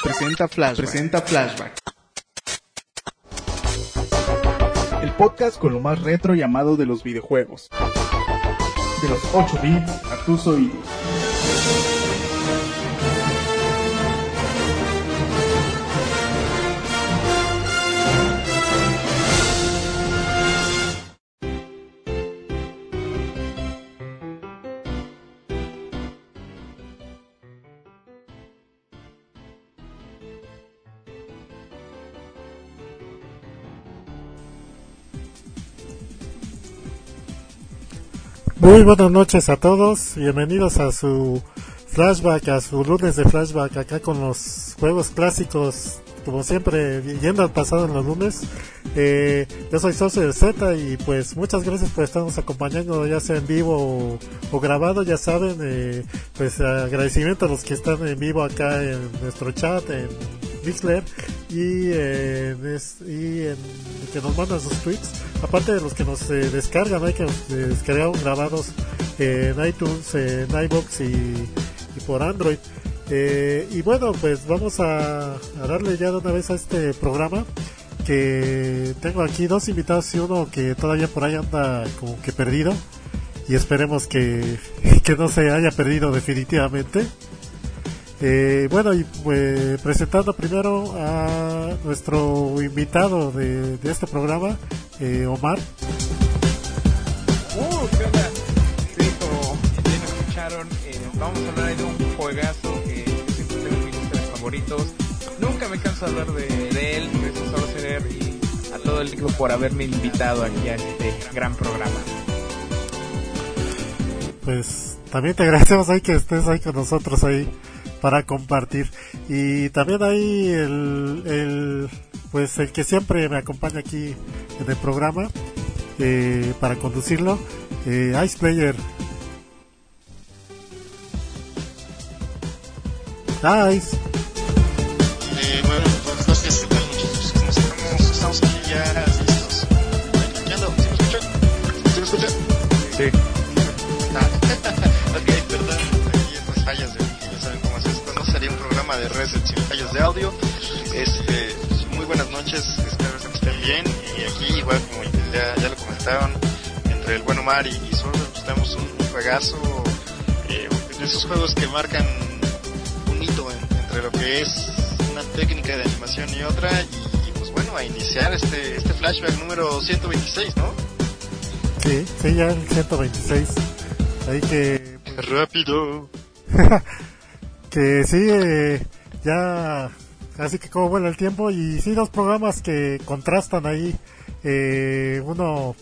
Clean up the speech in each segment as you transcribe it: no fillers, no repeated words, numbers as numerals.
Presenta Flashback. El podcast con lo más retro y amado de los videojuegos. De los 8 bits a tus oídos. Muy buenas noches a todos, bienvenidos a su flashback, a su lunes de flashback, acá con los juegos clásicos, como siempre, yendo al pasado en los lunes. Yo soy Sorcerer Z y pues muchas gracias por estarnos acompañando, ya sea en vivo o grabado, ya saben, pues agradecimiento a los que están en vivo acá en nuestro chat, en Mixler y en que nos mandan sus tweets, aparte de los que nos descargan, hay que nos descargaron grabados en iTunes, en iVoox y por Android. Y bueno, pues vamos a darle ya de una vez a este programa, que tengo aquí dos invitados y uno que todavía por ahí anda como que perdido, y esperemos que no se haya perdido definitivamente. Bueno, y presentando primero a nuestro invitado de este programa, Omar. ¿Qué onda? Sí, como bien escucharon, vamos a hablar de un juegazo que yo siempre tengo mis tres favoritos. Nunca me canso de hablar de él, de su Sorcerer, y a todo el equipo por haberme invitado aquí a este gran programa. Pues también te agradecemos ahí que estés ahí con nosotros ahí para compartir, y también ahí el que siempre me acompaña aquí en el programa para conducirlo, Ice Player. Ice. Bueno, buenas noches, ¿qué tal, muchachos? ¿Cómo estamos? Estamos aquí ya listos. ¿Qué ando? ¿Sí me escuchan? ¿Sí me escuchan? Sí. Ok, perdón, aquí estas fallas de audio, ya saben cómo es esto, no sería un programa de Reset sin fallas de audio. Muy buenas noches, espero que estén bien, y aquí igual como ya lo comentaron, entre el buen Omar y Sordo, pues tenemos un juegazo, de esos juegos que marcan un hito entre lo que es una técnica de animación y otra, y pues bueno, a iniciar este flashback número 126, ¿no? Sí, ya el 126. Ahí que rápido. Que sí, ya así que como vuela el tiempo, y sí, dos programas que contrastan ahí, uno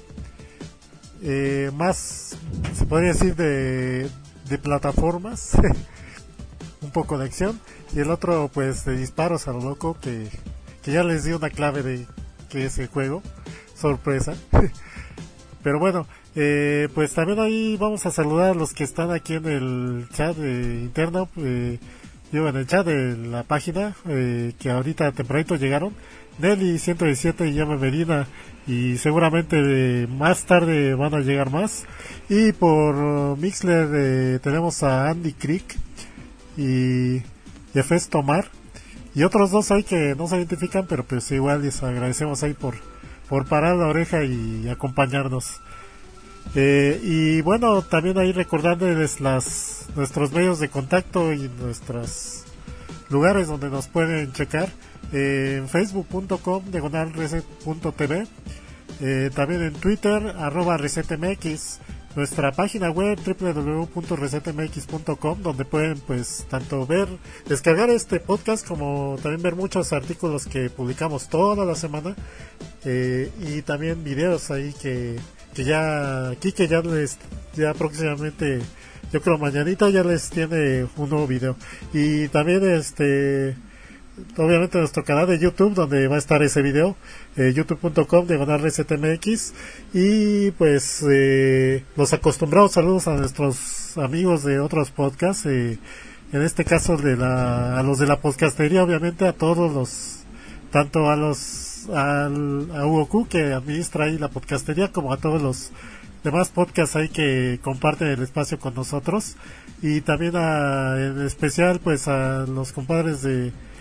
más, se podría decir, de plataformas, un poco de acción, y el otro pues de disparos a lo loco, que ya les di una clave de que es el juego, sorpresa. Pero bueno, pues también ahí vamos a saludar a los que están aquí en el chat interno, digo, en el chat de la página, que ahorita tempranito llegaron, Nelly 117 y Yama Medina, y seguramente más tarde van a llegar más. Y por Mixler tenemos a Andy Creek y Jefes Tomar, y otros dos ahí que no se identifican, pero pues igual les agradecemos ahí por parar la oreja y acompañarnos. Y bueno, también ahí recordándoles nuestros medios de contacto y nuestros lugares donde nos pueden checar, en facebook.com/reset.tv, también en Twitter @resetmx, nuestra página web www.resetmx.com, donde pueden pues tanto descargar este podcast, como también ver muchos artículos que publicamos toda la semana, y también videos ahí que ya próximamente, yo creo mañanita ya les tiene un nuevo video, y también obviamente nuestro canal de YouTube, donde va a estar ese video, youtube.com/resetmx. Y pues los acostumbrados saludos a nuestros amigos de otros podcasts, en este caso a los de la podcastería, obviamente a todos los, tanto a Hugo, que administra ahí la podcastería, como a todos los demás podcasts ahí que comparten el espacio con nosotros, y también en especial pues a los compadres de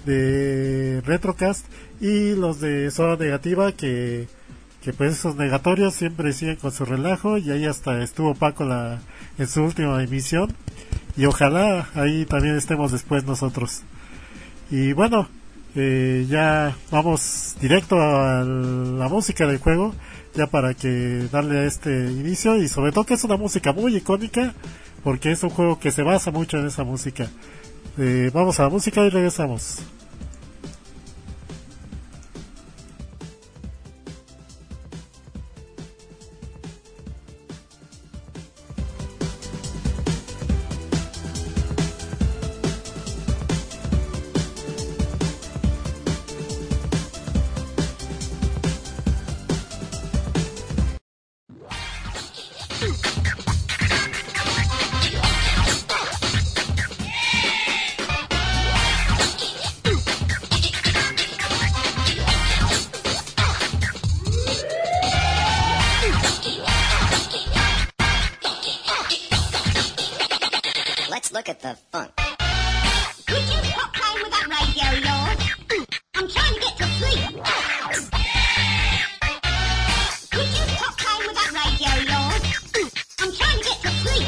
de Retrocast, y los de Zona Negativa, que pues esos negatorios siempre siguen con su relajo, y ahí hasta estuvo Paco en su última emisión, y ojalá ahí también estemos después nosotros. Y bueno, ya vamos directo a la música del juego, ya para que darle a este inicio, y sobre todo que es una música muy icónica, porque es un juego que se basa mucho en esa música. Vamos a la música y regresamos. Look at the funk. Would you stop playing with that radio of yours? I'm trying to get to sleep. Would you stop playing with that radio of yours? I'm trying to get to sleep.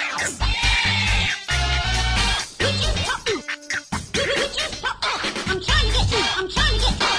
Would you stop? Would you stop? I'm trying to get to. I'm trying to get to.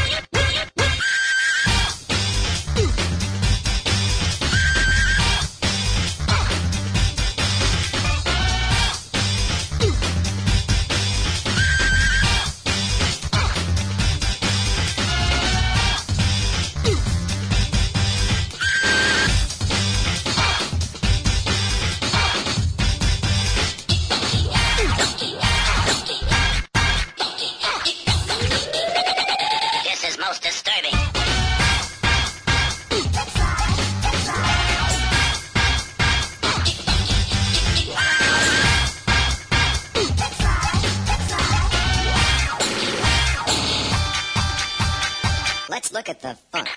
Look at the funk.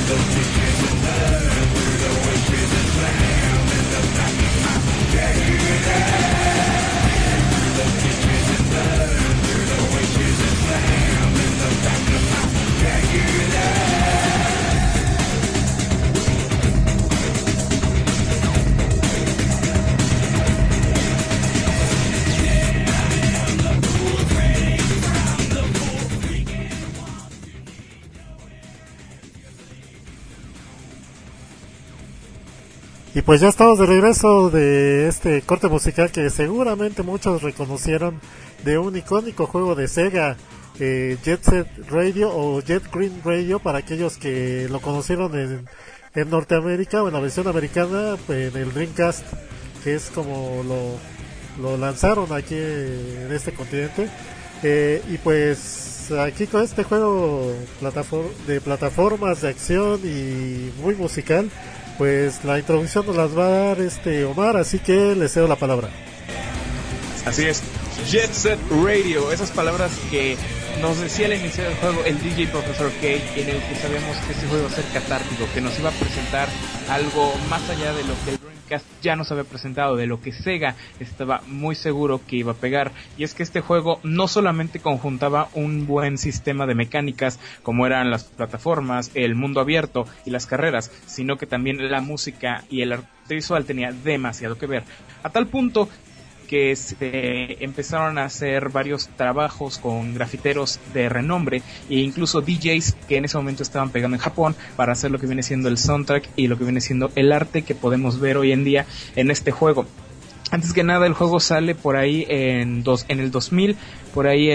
Y pues ya estamos de regreso de este corte musical que seguramente muchos reconocieron de un icónico juego de Sega, Jet Set Radio o Jet Green Radio, para aquellos que lo conocieron en Norteamérica o en la versión americana, en el Dreamcast, que es como lo lanzaron aquí en este continente. Y pues aquí con este juego de plataformas de acción y muy musical, pues la introducción nos las va a dar Omar, así que le cedo la palabra. Así es, Jet Set Radio, esas palabras que nos decía al iniciar el juego el DJ Professor K, en el que sabíamos que este juego iba a ser catártico, que nos iba a presentar algo más allá de lo que el Dreamcast ya nos había presentado, de lo que Sega estaba muy seguro que iba a pegar. Y es que este juego no solamente conjuntaba un buen sistema de mecánicas, como eran las plataformas, el mundo abierto y las carreras, sino que también la música y el arte visual tenía demasiado que ver. A tal punto que se empezaron a hacer varios trabajos con grafiteros de renombre e incluso DJs que en ese momento estaban pegando en Japón para hacer lo que viene siendo el soundtrack y lo que viene siendo el arte que podemos ver hoy en día en este juego. Antes que nada, el juego sale por ahí en el 2000, por ahí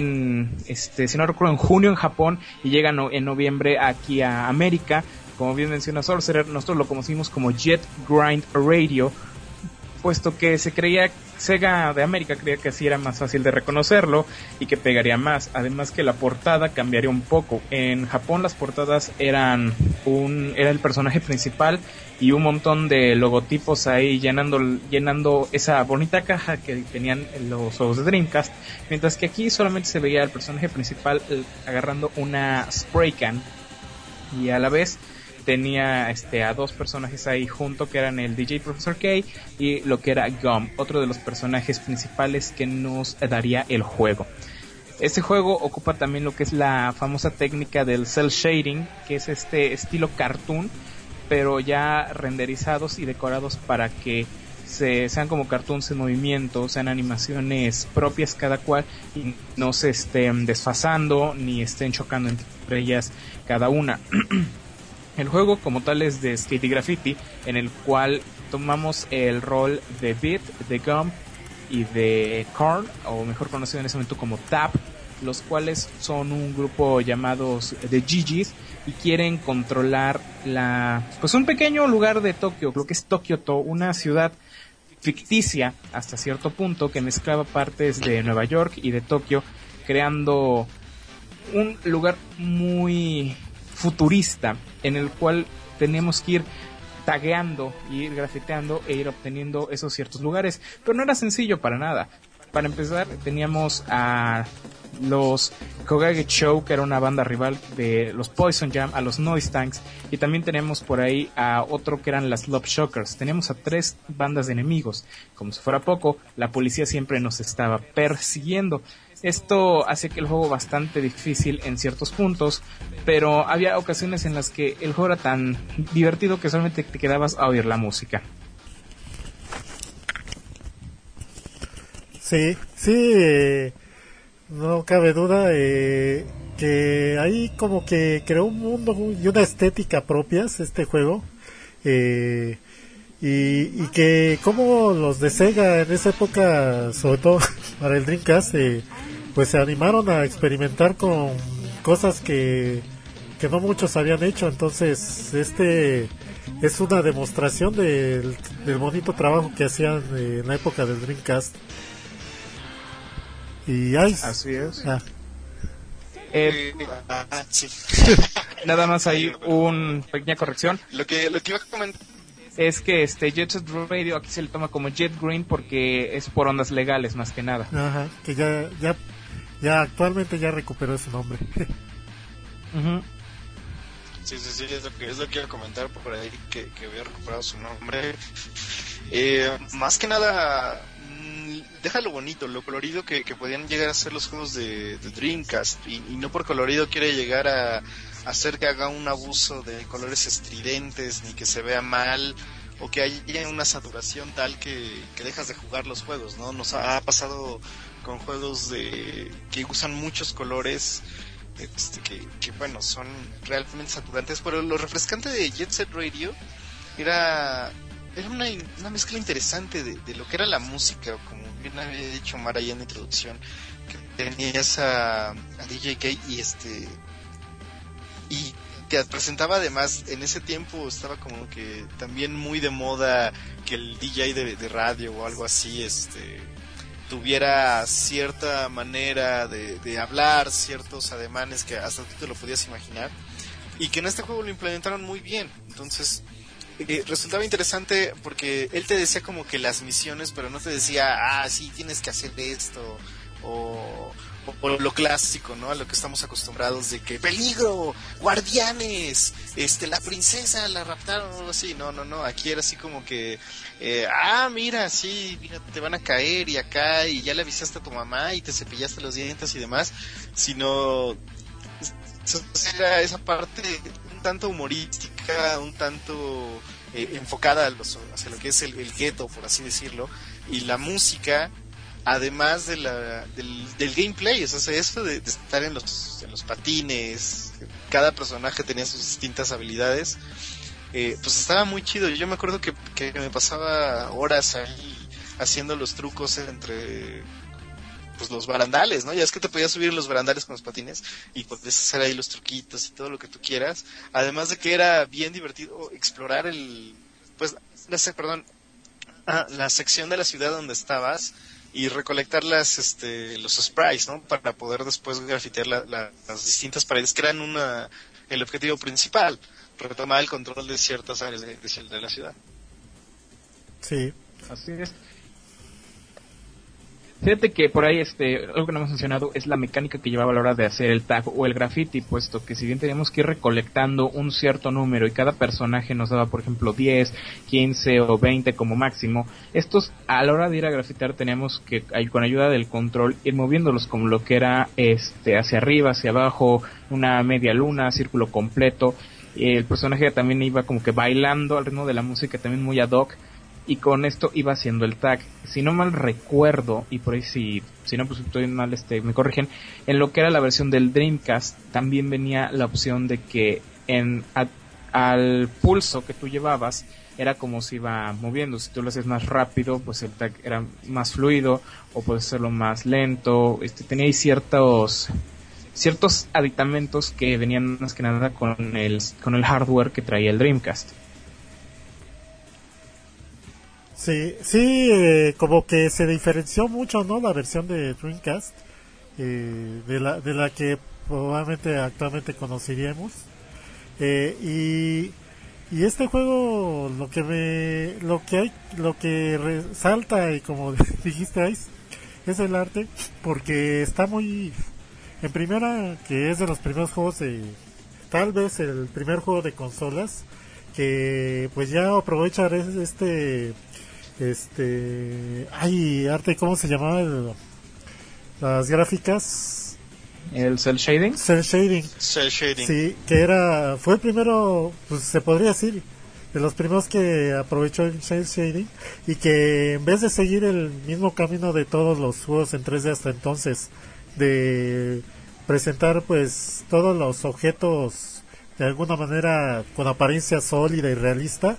si no recuerdo, en junio en Japón, y llega en noviembre aquí a América. Como bien menciona Sorcerer, nosotros lo conocimos como Jet Grind Radio, puesto que Sega de América creía que así era más fácil de reconocerlo y que pegaría más. Además que la portada cambiaría un poco. En Japón las portadas era el personaje principal y un montón de logotipos ahí llenando esa bonita caja que tenían los juegos de Dreamcast, mientras que aquí solamente se veía al personaje principal agarrando una spray can, y a la vez tenía a dos personajes ahí junto, que eran el DJ Professor K y lo que era Gum, otro de los personajes principales que nos daría el juego. Este juego ocupa también lo que es la famosa técnica del cel shading, que es este estilo cartoon, pero ya renderizados y decorados para que sean como cartoons en movimiento, sean animaciones propias cada cual y no se estén desfasando ni estén chocando entre ellas cada una. El juego como tal es de Skate y Graffiti, en el cual tomamos el rol de Beat, de Gump y de Korn, o mejor conocido en ese momento como Tap, los cuales son un grupo llamados The GGs y quieren controlar un pequeño lugar de Tokio, lo que es Tokioto, una ciudad ficticia hasta cierto punto que mezclaba partes de Nueva York y de Tokio, creando un lugar muy futurista en el cual teníamos que ir tagueando y ir grafiteando e ir obteniendo esos ciertos lugares, pero no era sencillo para nada. Para empezar, teníamos a los Kogage Show, que era una banda rival de los Poison Jam, a los Noise Tanks, y también tenemos por ahí a otro que eran las Love Shockers. Teníamos a 3 bandas de enemigos. Como si fuera poco, la policía siempre nos estaba persiguiendo. Esto hace que el juego bastante difícil en ciertos puntos, pero había ocasiones en las que el juego era tan divertido que solamente te quedabas a oír la música. Sí, no cabe duda que ahí como que creó un mundo y una estética propias este juego, y que como los de Sega en esa época, sobre todo para el Dreamcast, pues se animaron a experimentar con cosas que no muchos habían hecho. Entonces es una demostración del bonito trabajo que hacían en la época del Dreamcast. Y así es. Sí. Nada más hay una pequeña corrección. Lo que iba a comentar es que Jet Set Radio aquí se le toma como Jet Green porque es por ondas legales más que nada. Ajá, que ya actualmente ya recuperó ese nombre. Uh-huh. Sí, es lo que iba a comentar por ahí, que había recuperado su nombre. Más que nada, deja lo bonito, lo colorido que podían llegar a ser los juegos de Dreamcast, y no por colorido quiere llegar a hacer que haga un abuso de colores estridentes, ni que se vea mal, o que haya una saturación tal que dejas de jugar los juegos, ¿no? Nos ha pasado con juegos que usan muchos colores, que bueno, son realmente saturantes, pero lo refrescante de Jet Set Radio era una mezcla interesante de lo que era la música, como bien había dicho Mara ya en la introducción, que tenías a DJ K y que presentaba, además, en ese tiempo estaba como que también muy de moda que el DJ de radio o algo así tuviera cierta manera de hablar, ciertos ademanes que hasta tú te lo podías imaginar, y que en este juego lo implementaron muy bien. Entonces resultaba interesante porque él te decía como que las misiones, pero no te decía, sí, tienes que hacer esto, o lo clásico, ¿no? A lo que estamos acostumbrados de que peligro, guardianes, la princesa la raptaron o algo así. No, aquí era así como que mira, te van a caer y acá, y ya le avisaste a tu mamá y te cepillaste los dientes y demás, sino era esa parte un tanto humorística, un tanto enfocada hacia lo que es el gueto, por así decirlo, y la música, además del gameplay, o sea, eso de estar en los patines, cada personaje tenía sus distintas habilidades, pues estaba muy chido. Yo me acuerdo que me pasaba horas ahí haciendo los trucos entre pues los barandales, ¿no? Ya es que te podías subir en los barandales con los patines y podías hacer ahí los truquitos y todo lo que tú quieras, además de que era bien divertido explorar la sección de la ciudad donde estabas y recolectar los sprites, ¿no? Para poder después grafitear las distintas paredes que eran el objetivo principal, retomar el control de ciertas áreas de la ciudad. Sí. Así es. Fíjate que por ahí algo que no hemos mencionado es la mecánica que llevaba a la hora de hacer el tag o el graffiti, puesto que si bien teníamos que ir recolectando un cierto número y cada personaje nos daba, por ejemplo, 10, 15 o 20 como máximo, estos a la hora de ir a grafitear teníamos que, con ayuda del control, ir moviéndolos como lo que era hacia arriba, hacia abajo, una media luna, círculo completo. El personaje también iba como que bailando al ritmo de la música, también muy ad hoc, y con esto iba haciendo el tag. Si no mal recuerdo, y por ahí si no pues estoy mal, me corrigen, en lo que era la versión del Dreamcast también venía la opción de que al pulso que tú llevabas era como se iba moviendo. Si tú lo haces más rápido, pues el tag era más fluido, o puedes hacerlo más lento. Tenía ahí ciertos aditamentos que venían más que nada con el hardware que traía el Dreamcast. Sí, como que se diferenció mucho, ¿no? La versión de Dreamcast de la que probablemente actualmente conoceríamos, y este juego lo que resalta, y como dijiste, Ice, es el arte, porque está muy en primera, que es de los primeros juegos tal vez el primer juego de consolas que pues ya aprovecha arte, ¿cómo se llamaba? Las gráficas, el cel shading. Sí, que fue el primero, pues se podría decir, de los primeros que aprovechó el cel shading, y que en vez de seguir el mismo camino de todos los juegos en 3D hasta entonces, de presentar pues todos los objetos de alguna manera con apariencia sólida y realista,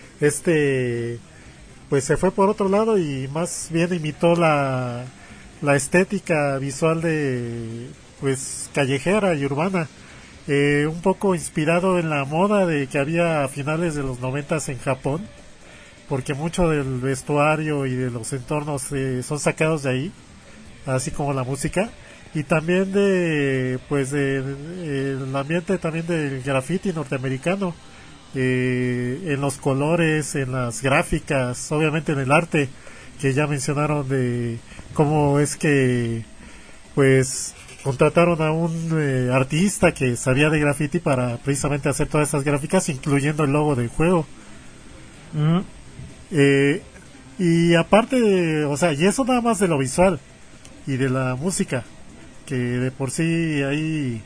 pues se fue por otro lado y más bien imitó la estética visual de pues callejera y urbana, un poco inspirado en la moda que había a finales de los 90s en Japón, porque mucho del vestuario y de los entornos son sacados de ahí, así como la música, y también el ambiente también del graffiti norteamericano, en los colores, en las gráficas, obviamente en el arte que ya mencionaron, de cómo es que pues contrataron a un artista que sabía de graffiti para precisamente hacer todas esas gráficas, incluyendo el logo del juego. Y aparte, o sea, y eso nada más de lo visual y de la música, que de por sí ahí,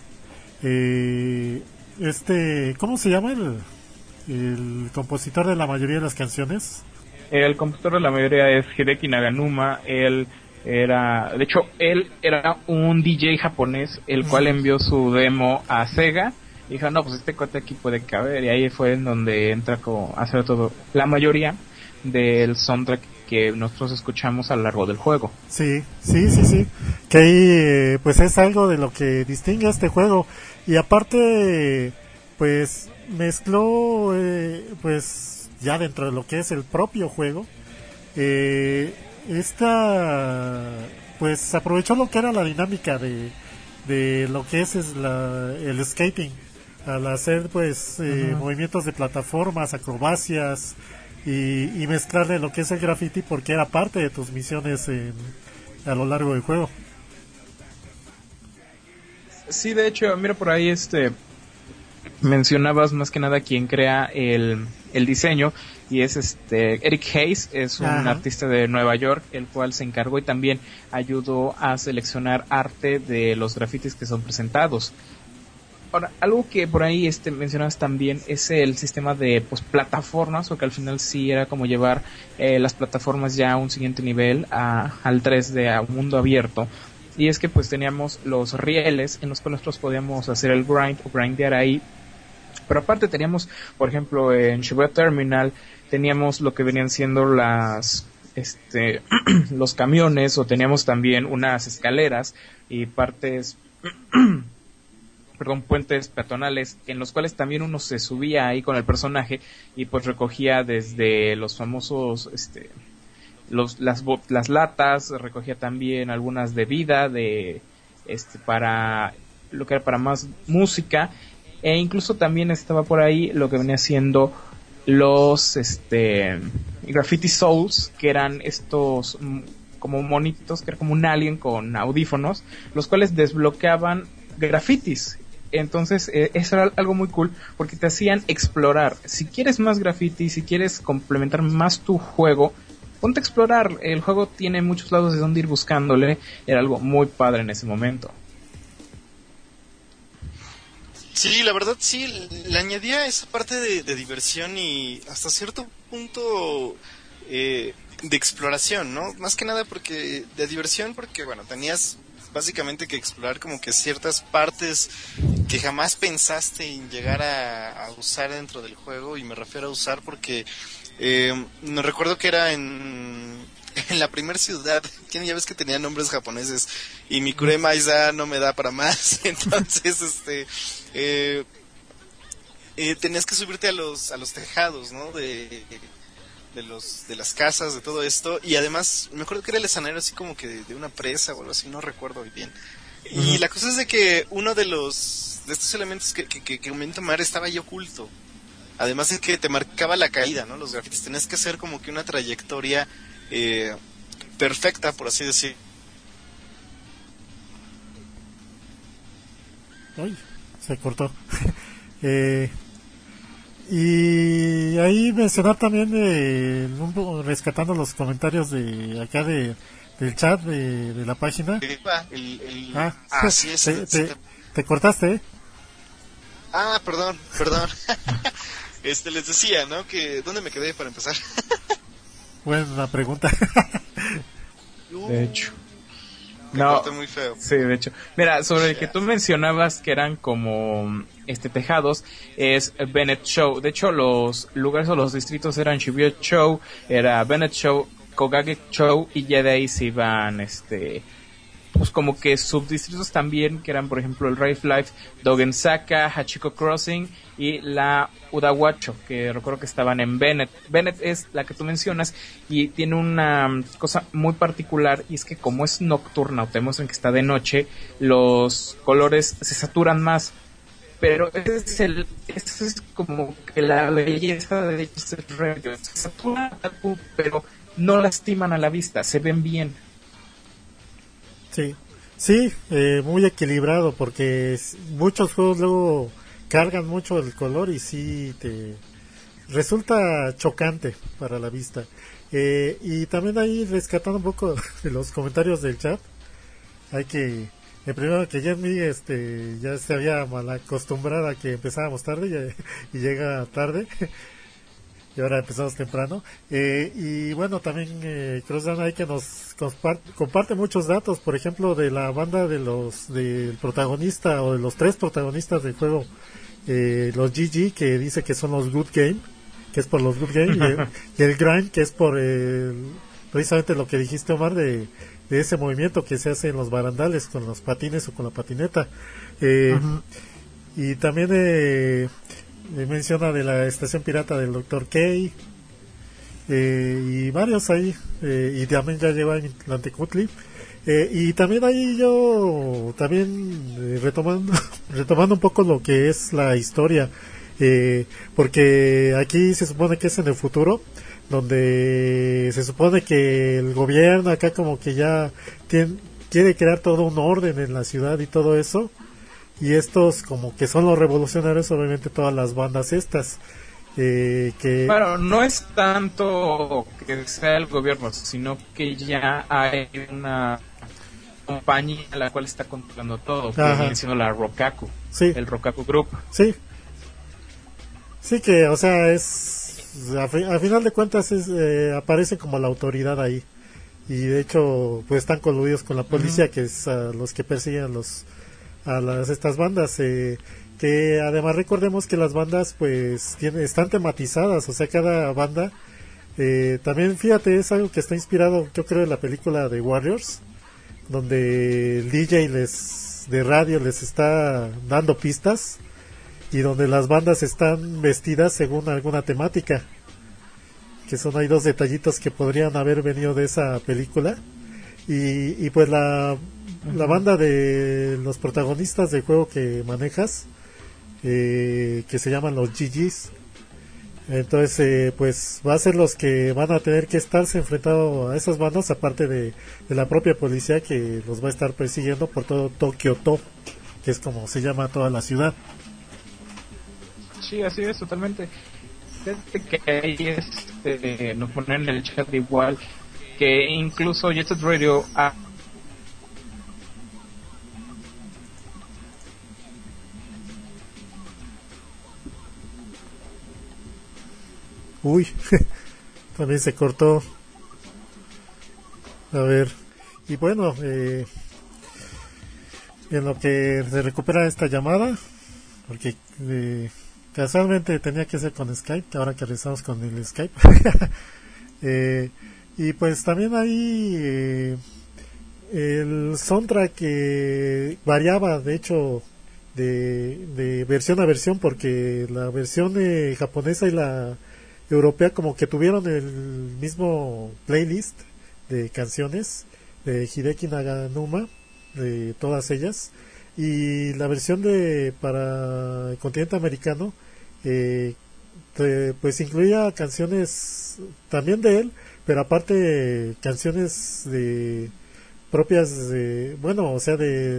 ¿cómo se llama el compositor de la mayoría de las canciones? El compositor de la mayoría es Hideki Naganuma. Él era un DJ japonés, el cual envió su demo a Sega y dijo, no, pues este cuate aquí puede caber, y ahí fue en donde entra a hacer todo, la mayoría del soundtrack que nosotros escuchamos a lo largo del juego. Sí, que ahí pues es algo de lo que distingue a este juego, y aparte pues mezcló pues ya dentro de lo que es el propio juego, pues aprovechó lo que era la dinámica de lo que es el skating, al hacer pues movimientos de plataformas, acrobacias, y mezclarle lo que es el graffiti, porque era parte de tus misiones a lo largo del juego. Sí, de hecho, mira por ahí mencionabas más que nada quien crea el diseño, y es Eric Hayes, es un artista de Nueva York, el cual se encargó y también ayudó a seleccionar arte de los grafitis que son presentados. Ahora, algo que por ahí mencionabas también es el sistema de plataformas, porque al final sí era como llevar las plataformas ya a un siguiente nivel, al 3D, a un mundo abierto. Y es que pues teníamos los rieles en los cuales nosotros podíamos hacer el grind o grindear ahí. Pero aparte teníamos, por ejemplo, en Shibuya Terminal, teníamos lo que venían siendo los camiones, o teníamos también unas escaleras y partes... puentes peatonales, en los cuales también uno se subía ahí con el personaje y pues recogía desde los famosos las latas, recogía también algunas de vida para lo que era para más música, e incluso también estaba por ahí lo que venía siendo los Graffiti Souls, que eran estos como monitos, que era como un alien con audífonos, los cuales desbloqueaban grafitis. Entonces eso era algo muy cool, porque te hacían explorar. Si quieres más graffiti, si quieres complementar más tu juego, ponte a explorar. El juego tiene muchos lados de donde ir buscándole. Era algo muy padre en ese momento. Sí, la verdad sí, le añadía esa parte de diversión y hasta cierto punto de exploración, ¿no? Más que nada porque de diversión, porque bueno, tenías básicamente que explorar como que ciertas partes que jamás pensaste en llegar a usar dentro del juego, y me refiero a usar porque no recuerdo que era en la primera ciudad, que ya ves que tenía nombres japoneses y mi Kurema Aiza no me da para más, entonces tenías que subirte a los tejados, ¿no? de las casas, de todo esto, y además me acuerdo que era el escenario así como que de una presa o algo así, no recuerdo bien. Y la cosa es de que uno de estos elementos que comenta Mar estaba ahí oculto. Además es que te marcaba la caída, ¿no? Los grafitis tenías que hacer como que una trayectoria perfecta, por así decir. Ay, se cortó. Y ahí mencionar también, rescatando los comentarios de acá del chat de la página. Así es. Te cortaste, ¿eh? Perdón. Les decía, ¿no? Que ¿dónde me quedé para empezar? Buena pregunta. De hecho. No, muy feo. Sí, de hecho. Mira, sobre el que tú mencionabas que eran como tejados, es Bennett Show. De hecho, los lugares o los distritos eran Shibuya Show, era Bennett Show, Kogage Show, y ya de ahí se iban pues como que subdistritos también, que eran por ejemplo el Rave Life, Dogensaka, Hachiko Crossing y la Udawacho, que recuerdo que estaban en Bennett. Bennett es la que tú mencionas y tiene una cosa muy particular, y es que como es nocturna o te muestran que está de noche, los colores se saturan más. Pero ese es como que la belleza de estos rayos. Se saturan, pero no lastiman a la vista, se ven bien. Sí, Sí, muy equilibrado porque muchos juegos luego cargan mucho el color y sí te resulta chocante para la vista. Y también ahí rescatando un poco de los comentarios del chat, hay que el primero que Jeremy ya se había mal acostumbrado a que empezábamos tarde y llega tarde y ahora empezamos temprano. Y bueno, también Crossdown ahí que nos comparte muchos datos, por ejemplo, de la banda del protagonista o de los 3 protagonistas del juego, los GG, que dice que son los Good Game, que es por los Good Game, y el Grind, que es por precisamente lo que dijiste, Omar, de ese movimiento que se hace en los barandales con los patines o con la patineta. Y también menciona de la estación pirata del Dr. K, y varios ahí, y también ya llegó a Atlantecutli. Y también ahí yo también retomando un poco lo que es la historia, porque aquí se supone que es en el futuro, donde se supone que el gobierno acá como que ya quiere crear todo un orden en la ciudad y todo eso, y estos como que son los revolucionarios, obviamente todas las bandas estas, que bueno, no es tanto que sea el gobierno, sino que ya hay una compañía a la cual está controlando todo, que viene siendo la Rokaku, sí, el Rokaku Group. Sí, que, o sea, a final de cuentas aparece como la autoridad ahí, y de hecho pues están coludidos con la policía, que es los que persiguen estas bandas, que además recordemos que las bandas pues están tematizadas, o sea, cada banda también, fíjate, es algo que está inspirado, yo creo, en la película de Warriors, donde el DJ de radio les está dando pistas, y donde las bandas están vestidas según alguna temática, que son ahí 2 detallitos que podrían haber venido de esa película. Y pues la banda de los protagonistas del juego que manejas, que se llaman los GGs, entonces pues va a ser los que van a tener que estarse enfrentando a esas bandas, aparte de la propia policía que los va a estar persiguiendo por todo Tokio-to, que es como se llama toda la ciudad. Sí, así es, totalmente. Fíjate que ahí nos ponen en el chat igual que incluso Jet Set Radio Uy, también se cortó. A ver, y bueno, en lo que se recupera esta llamada, porque casualmente tenía que ser con Skype, ahora que regresamos con el Skype. Y pues también ahí el soundtrack que variaba, de hecho, de versión a versión, porque la versión japonesa y la europea como que tuvieron el mismo playlist de canciones de Hideki Naganuma, de todas ellas, y la versión para el continente americano pues incluía canciones también de él, pero aparte canciones propias de, bueno, o sea,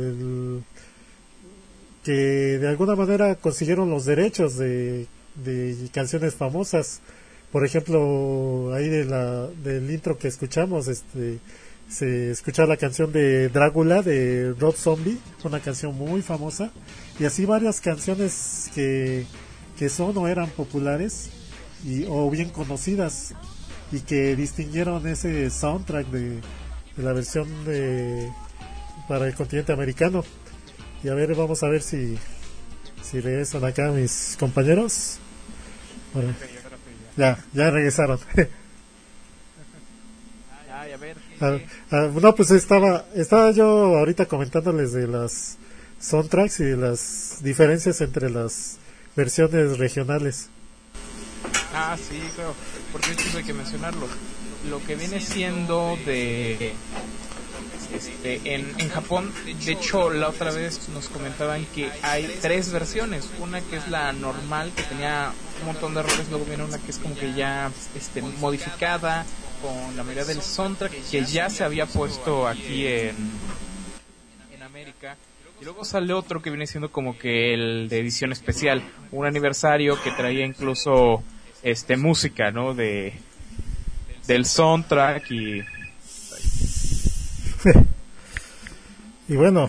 que de alguna manera consiguieron los derechos de canciones famosas. Por ejemplo, ahí del intro que escuchamos, se escucha la canción de Drácula de Rob Zombie, una canción muy famosa, y así varias canciones que son o eran populares o bien conocidas, y que distinguieron ese soundtrack de la versión para el continente americano. Y a ver, vamos a ver si regresan acá mis compañeros. Bueno, ya regresaron. No, pues estaba yo ahorita comentándoles de las soundtracks y de las diferencias entre las versiones regionales. Sí, claro, porque esto hay que mencionarlo. Lo que viene siendo en Japón, de hecho la otra vez nos comentaban que hay 3 versiones, una que es la normal, que tenía un montón de errores, luego viene una que es como que ya modificada con la mayoría del soundtrack que ya se había puesto aquí en música. Y luego sale otro que viene siendo como que el de edición especial, un aniversario que traía incluso música, ¿no? Del soundtrack y bueno,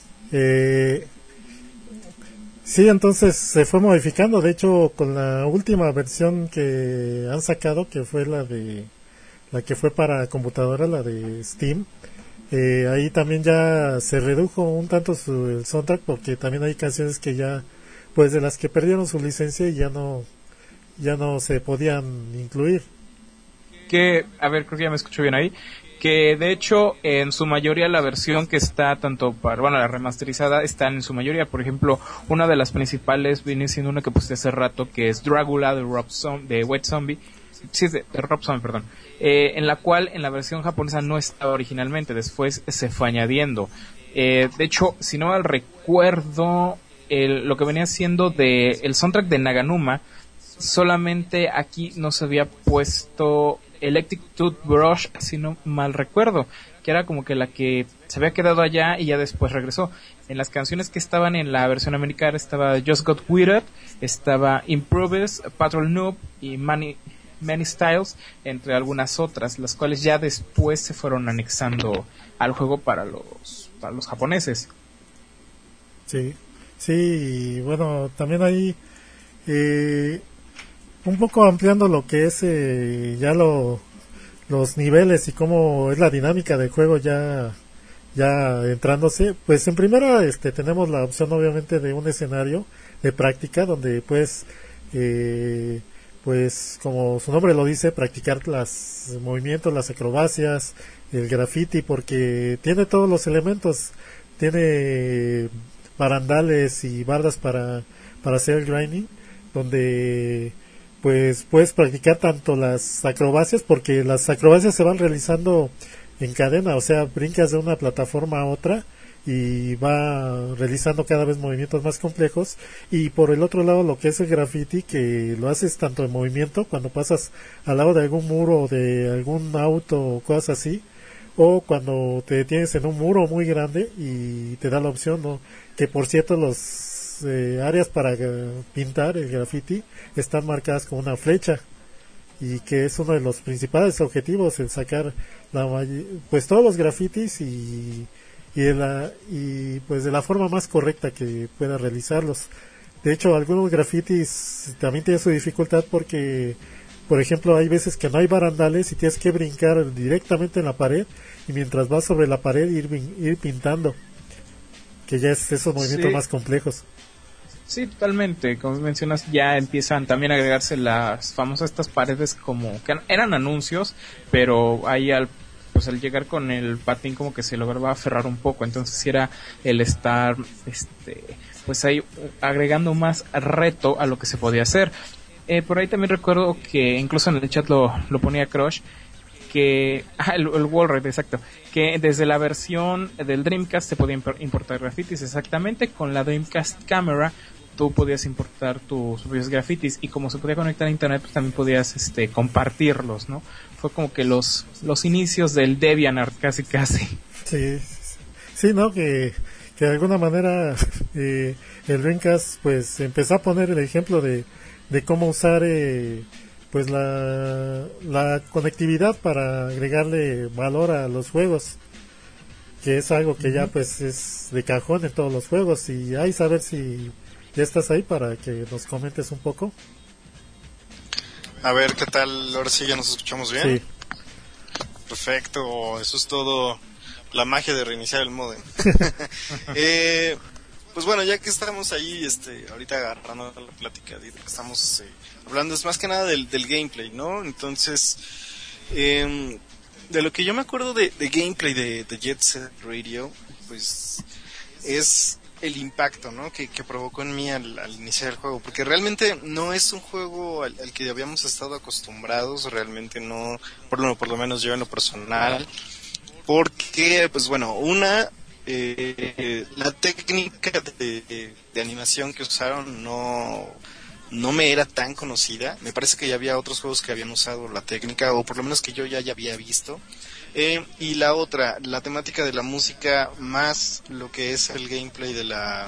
sí, entonces se fue modificando. De hecho, con la última versión que han sacado, que fue la que fue para computadora, la de Steam, ahí también ya se redujo un tanto el soundtrack, porque también hay canciones que ya, pues de las que perdieron su licencia y ya no se podían incluir. Que, a ver, creo que ya me escucho bien ahí. Que de hecho, en su mayoría, la versión que está tanto para, bueno, la remasterizada, están en su mayoría. Por ejemplo, una de las principales viene siendo una que puse hace rato, que es Dragula de White Zombie. Sí, de Rob Zombie, perdón. En la cual, en la versión japonesa no estaba originalmente, después se fue añadiendo. De hecho, si no mal recuerdo, lo que venía siendo el soundtrack de Naganuma, solamente aquí no se había puesto Electric Toothbrush, si no mal recuerdo, que era como que la que se había quedado allá y ya después regresó. En las canciones que estaban en la versión americana estaba Just Got With It, estaba Improves, Patrol Noob y Many Styles, entre algunas otras, las cuales ya después se fueron anexando al juego para los japoneses. Sí, y bueno, también ahí un poco ampliando lo que es ya los niveles y cómo es la dinámica del juego ya entrándose. Pues en primera tenemos la opción obviamente de un escenario de práctica donde pues como su nombre lo dice, practicar los movimientos, las acrobacias, el graffiti, porque tiene todos los elementos. Tiene barandales y bardas para hacer el grinding, donde pues puedes practicar tanto las acrobacias, porque las acrobacias se van realizando en cadena, o sea, brincas de una plataforma a otra y va realizando cada vez movimientos más complejos. Y por el otro lado, lo que es el graffiti, que lo haces tanto en movimiento, cuando pasas al lado de algún muro o de algún auto o cosas así, o cuando te detienes en un muro muy grande y te da la opción, ¿no? Que por cierto los áreas para pintar el graffiti están marcadas con una flecha, y que es uno de los principales objetivos, el sacar pues todos los grafitis y pues de la forma más correcta que pueda realizarlos. De hecho, algunos grafitis también tienen su dificultad porque, por ejemplo, hay veces que no hay barandales y tienes que brincar directamente en la pared, y mientras vas sobre la pared ir pintando, que ya es esos movimientos más complejos. Sí, totalmente. Como mencionas, ya empiezan también a agregarse las famosas estas paredes, como que eran anuncios, pero ahí al llegar con el patín como que se lograba aferrar un poco. Entonces era el estar pues ahí agregando más reto a lo que se podía hacer. Por ahí también recuerdo que incluso en el chat lo ponía Crush, que el Wallride, exacto, que desde la versión del Dreamcast se podía importar grafitis. Exactamente, con la Dreamcast Camera tú podías importar tus propios grafitis, y como se podía conectar a internet, pues también podías compartirlos, ¿no? Fue como que los inicios del DeviantArt, casi. Sí, ¿no? Que de alguna manera el Dreamcast pues empezó a poner el ejemplo de cómo usar pues la conectividad para agregarle valor a los juegos, que es algo que ya pues es de cajón en todos los juegos. Y ahí saber si ya estás ahí para que nos comentes un poco. A ver, ¿qué tal? Ahora sí ya nos escuchamos bien. Sí. Perfecto, eso es todo, la magia de reiniciar el modem. Pues bueno, ya que estamos ahí, ahorita agarrando la plática de lo que estamos hablando, es más que nada del gameplay, ¿no? Entonces, de lo que yo me acuerdo de gameplay de Jet Set Radio, pues es el impacto, ¿no? que provocó en mí al iniciar el juego, porque realmente no es un juego al que habíamos estado acostumbrados, realmente no, por lo menos yo en lo personal, porque pues bueno, la técnica de animación que usaron no no me era tan conocida. Me parece que ya había otros juegos que habían usado la técnica, o por lo menos que yo ya había visto. Y la otra, la temática de la música más lo que es el gameplay de la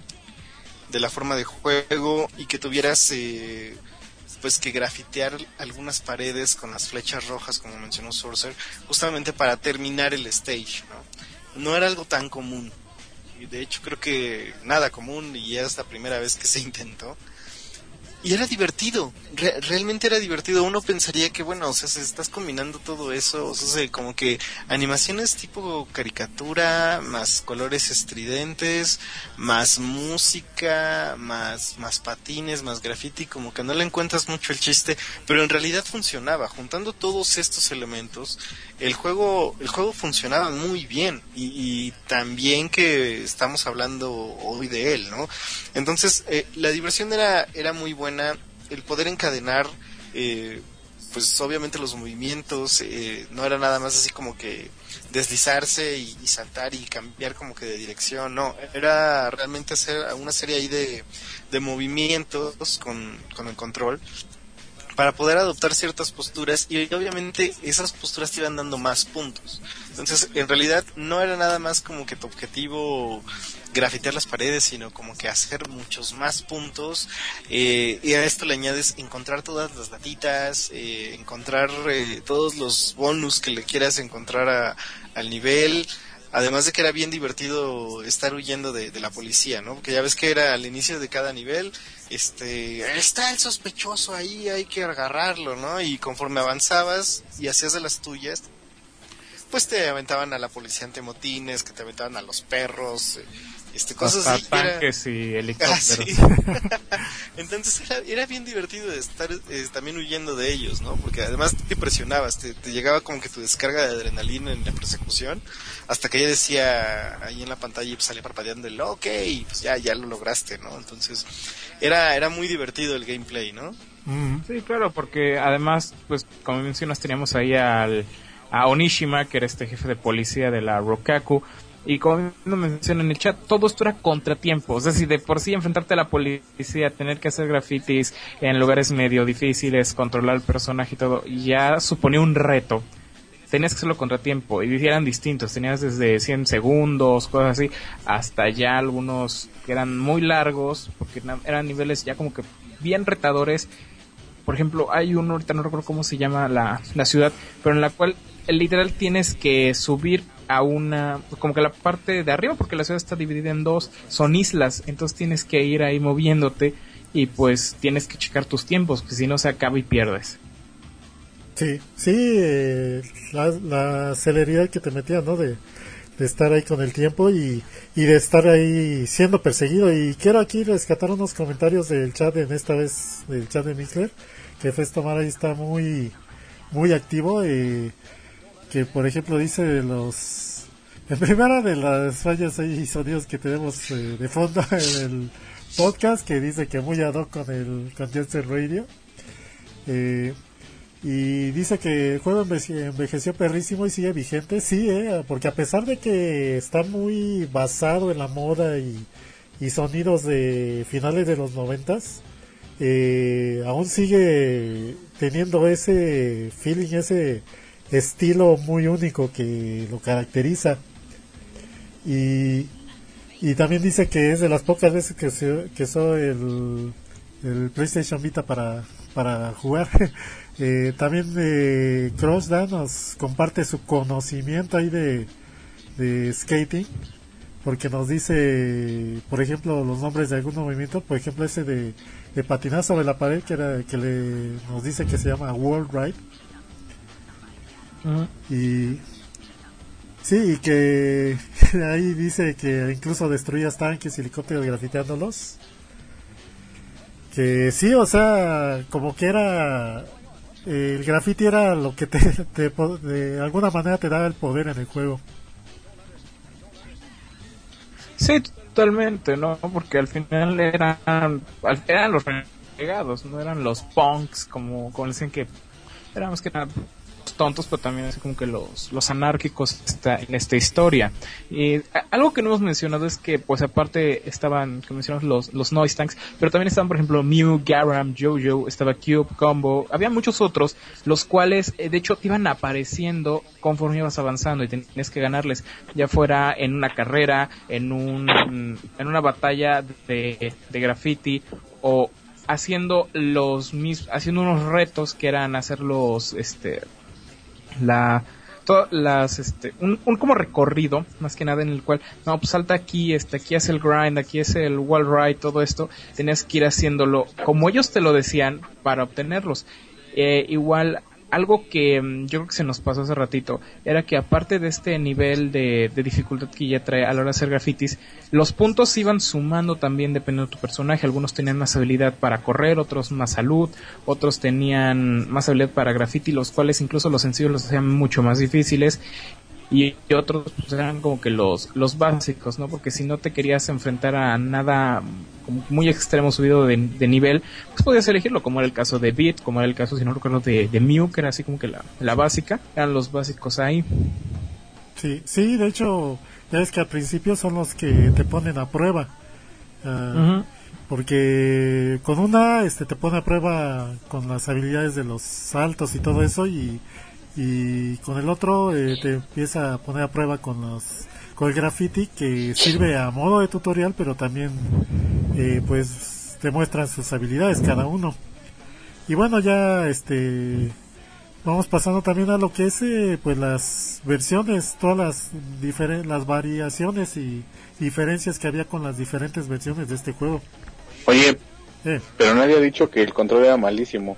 forma de juego, y que tuvieras pues que grafitear algunas paredes con las flechas rojas, como mencionó Sorcerer, justamente para terminar el stage, no era algo tan común, y de hecho creo que nada común, y es la primera vez que se intentó. Y era divertido, realmente era divertido. Uno pensaría que, bueno, o sea, se estás combinando todo eso, o sea, como que animaciones tipo caricatura, más colores estridentes, más música, más patines, más graffiti, como que no le encuentras mucho el chiste, pero en realidad funcionaba. Juntando todos estos elementos, el juego funcionaba muy bien, y también que estamos hablando hoy de él, ¿no? Entonces, la diversión era muy buena. El poder encadenar, pues obviamente los movimientos, no era nada más así como que deslizarse y saltar y cambiar como que de dirección, no, era realmente hacer una serie ahí de movimientos con el control, para poder adoptar ciertas posturas, y obviamente esas posturas te iban dando más puntos. Entonces, en realidad no era nada más como que tu objetivo grafitear las paredes, sino como que hacer muchos más puntos, y a esto le añades encontrar todas las latitas, encontrar todos los bonus que le quieras encontrar al nivel. Además de que era bien divertido estar huyendo de la policía, ¿no? Porque ya ves que era al inicio de cada nivel, está el sospechoso ahí, hay que agarrarlo, ¿no? Y conforme avanzabas y hacías de las tuyas, pues te aventaban a la policía antemotines, que te aventaban a los perros, cosas así. Tanques y helicópteros. Sí. Entonces era bien divertido de estar también huyendo de ellos, ¿no? Porque además te presionabas, te llegaba como que tu descarga de adrenalina en la persecución, hasta que ella decía ahí en la pantalla, y pues salía parpadeando el ok, pues ya lo lograste, ¿no? Entonces era muy divertido el gameplay, ¿no? Sí, claro, porque además, pues como mencionas, teníamos ahí a Onishima, que era este jefe de policía de la Rokaku. Y como mencioné en el chat, todo esto era contratiempo. O sea, si de por sí enfrentarte a la policía, tener que hacer grafitis en lugares medio difíciles, controlar el personaje y todo, ya suponía un reto. Tenías que hacerlo contratiempo, y eran distintos. Tenías desde 100 segundos, cosas así, hasta ya algunos que eran muy largos, porque eran niveles ya como que bien retadores. Por ejemplo, hay uno, ahorita no recuerdo cómo se llama la ciudad, pero en la cual literal tienes que subir a una, como que la parte de arriba, porque la ciudad está dividida en dos, son islas, entonces tienes que ir ahí moviéndote, y pues tienes que checar tus tiempos, que si no se acaba y pierdes. Sí, la celeridad que te metía, ¿no? De estar ahí con el tiempo y de estar ahí siendo perseguido. Y quiero aquí rescatar unos comentarios del chat, en esta vez del chat de Mixler, que Festomar ahí está muy activo, que por ejemplo dice en primera de las fallas y sonidos que tenemos de fondo en el podcast, que dice que muy ad hoc con Jetset Radio, y dice que el juego envejeció perrísimo y sigue vigente. Sí, porque a pesar de que está muy basado en la moda y sonidos de finales de los 90s, aún sigue teniendo ese feeling, ese estilo muy único que lo caracteriza. Y también dice que es de las pocas veces que usó el PlayStation Vita para jugar. También Crossdan nos comparte su conocimiento ahí de skating, porque nos dice, por ejemplo, los nombres de algunos movimientos. Por ejemplo, ese de patinar sobre la pared, nos dice que se llama World Ride. Y sí, y que ahí dice que incluso destruías tanques y helicópteros grafiteándolos. Que sí, o sea, como que era el graffiti era lo que de alguna manera te daba el poder en el juego. Sí, totalmente, ¿no? Porque al final eran los renegados, no eran los punks, como decían, que eran más que nada tontos, pero también así como que los anárquicos en esta historia. Algo que no hemos mencionado es que, pues aparte estaban, como mencionamos, los Noise Tanks, pero también estaban, por ejemplo, Mew, Garam, Jojo, estaba Cube, Combo, había muchos otros, los cuales, de hecho, te iban apareciendo conforme ibas avanzando y tenías que ganarles, ya fuera en una carrera, en una batalla de graffiti, o haciendo haciendo unos retos que eran hacer un como recorrido, más que nada, en el cual, no, pues salta aquí, aquí es el grind, aquí es el wall ride, todo esto, tenías que ir haciéndolo como ellos te lo decían para obtenerlos. Igual, algo que yo creo que se nos pasó hace ratito, era que aparte de este nivel de dificultad que ya trae a la hora de hacer grafitis, los puntos se iban sumando también dependiendo de tu personaje. Algunos tenían más habilidad para correr, otros más salud, otros tenían más habilidad para graffiti, los cuales incluso los sencillos los hacían mucho más difíciles. Y otros pues eran como que los básicos, ¿no? Porque si no te querías enfrentar a nada como muy extremo subido de nivel, pues podías elegirlo, como era el caso de Beat, como era el caso, si no recuerdo, de Mew, que era así como que la básica, eran los básicos ahí. Sí, de hecho, ya ves que al principio son los que te ponen a prueba. Porque con una te pone a prueba con las habilidades de los saltos y todo eso, y con el otro te empieza a poner a prueba con el graffiti, que sirve a modo de tutorial, pero también pues te muestran sus habilidades cada uno. Y bueno, ya vamos pasando también a lo que es pues las versiones, todas las variaciones y diferencias que había con las diferentes versiones de este juego. Oye, pero nadie ha dicho que el control era malísimo.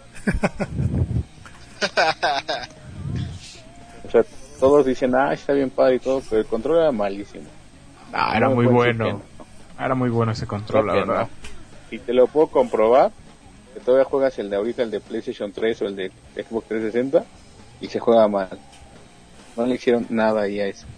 O sea, todos dicen, está bien padre y todo, pero el control era malísimo. Era muy bueno. Era muy bueno ese control, la verdad. No. Y te lo puedo comprobar, que todavía juegas el de ahorita, el de PlayStation 3 o el de Xbox 360, y se juega mal. No le hicieron nada ahí a eso.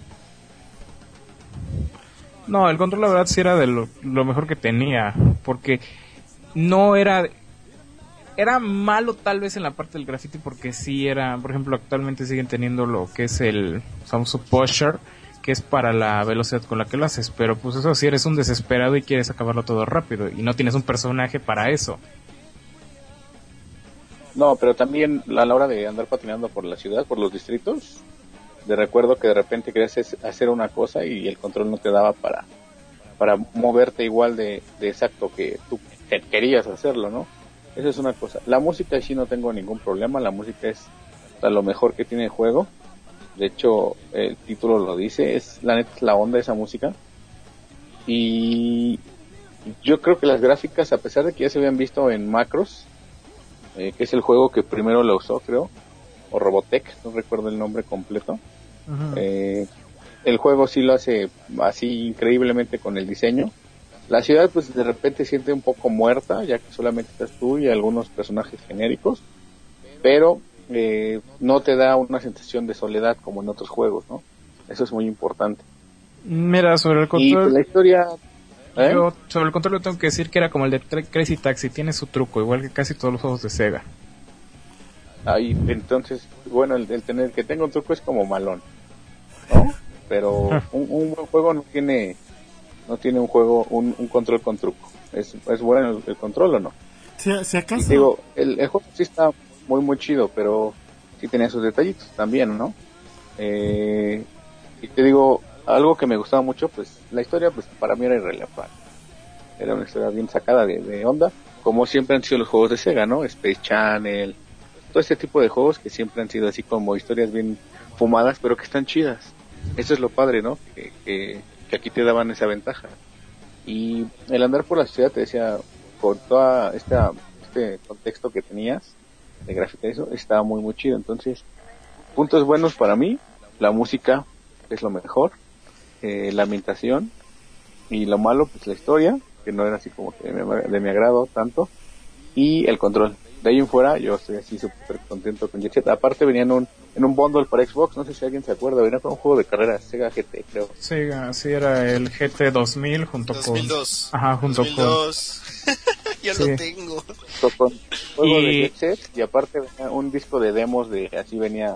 No, el control la verdad sí era de lo mejor que tenía, porque no era malo tal vez en la parte del graffiti, porque sí era, por ejemplo, actualmente siguen teniendo lo que es el famoso pusher, que es para la velocidad con la que lo haces, pero pues eso sí, eres un desesperado y quieres acabarlo todo rápido, y no tienes un personaje para eso. No, pero también a la hora de andar patinando por la ciudad, por los distritos, de recuerdo que de repente querías hacer una cosa y el control no te daba para moverte igual de exacto que tú querías hacerlo, ¿no? Eso es una cosa. La música sí no tengo ningún problema, la música es lo mejor que tiene el juego. De hecho, el título lo dice, la neta es la onda esa música. Y yo creo que las gráficas, a pesar de que ya se habían visto en Macros, que es el juego que primero lo usó, creo, o Robotech, no recuerdo el nombre completo. El juego sí lo hace así increíblemente con el diseño. La ciudad pues de repente se siente un poco muerta, ya que solamente estás tú y algunos personajes genéricos, pero no te da una sensación de soledad como en otros juegos, ¿no? Eso es muy importante. Mira, sobre el control... Y pues, la historia... Yo sobre el control le tengo que decir que era como el de Crazy Taxi, tiene su truco, igual que casi todos los juegos de Sega. Ahí, entonces, bueno, el tener que tenga un truco es como malón, ¿no? Pero un buen juego no tiene un juego, un control con truco. ¿Es bueno el control o no? Si acaso... Y digo, el juego sí está muy muy chido, pero sí tenía sus detallitos también, ¿no? Y te digo, algo que me gustaba mucho, pues la historia pues para mí era irrelevante. Era una historia bien sacada de onda, como siempre han sido los juegos de Sega, ¿no? Space Channel, todo este tipo de juegos que siempre han sido así como historias bien fumadas, pero que están chidas. Eso es lo padre, ¿no? Que aquí te daban esa ventaja. Y el andar por la ciudad, te decía, con toda este contexto que tenías de gráfica, eso estaba muy muy chido. Entonces, puntos buenos para mí: la música es lo mejor, la ambientación, y lo malo pues la historia, que no era así como que de mi agrado tanto, y el control. De ahí en fuera yo estoy así súper contento con Jet Set. Aparte venían en un bundle para Xbox, no sé si alguien se acuerda, venía con un juego de carreras, Sega GT, creo. Sega, sí, era el GT 2000 junto 2002. con... Ajá, junto 2002. Ya Sí. lo tengo. Con juego de Jet Set, y aparte venía un disco de demos así venía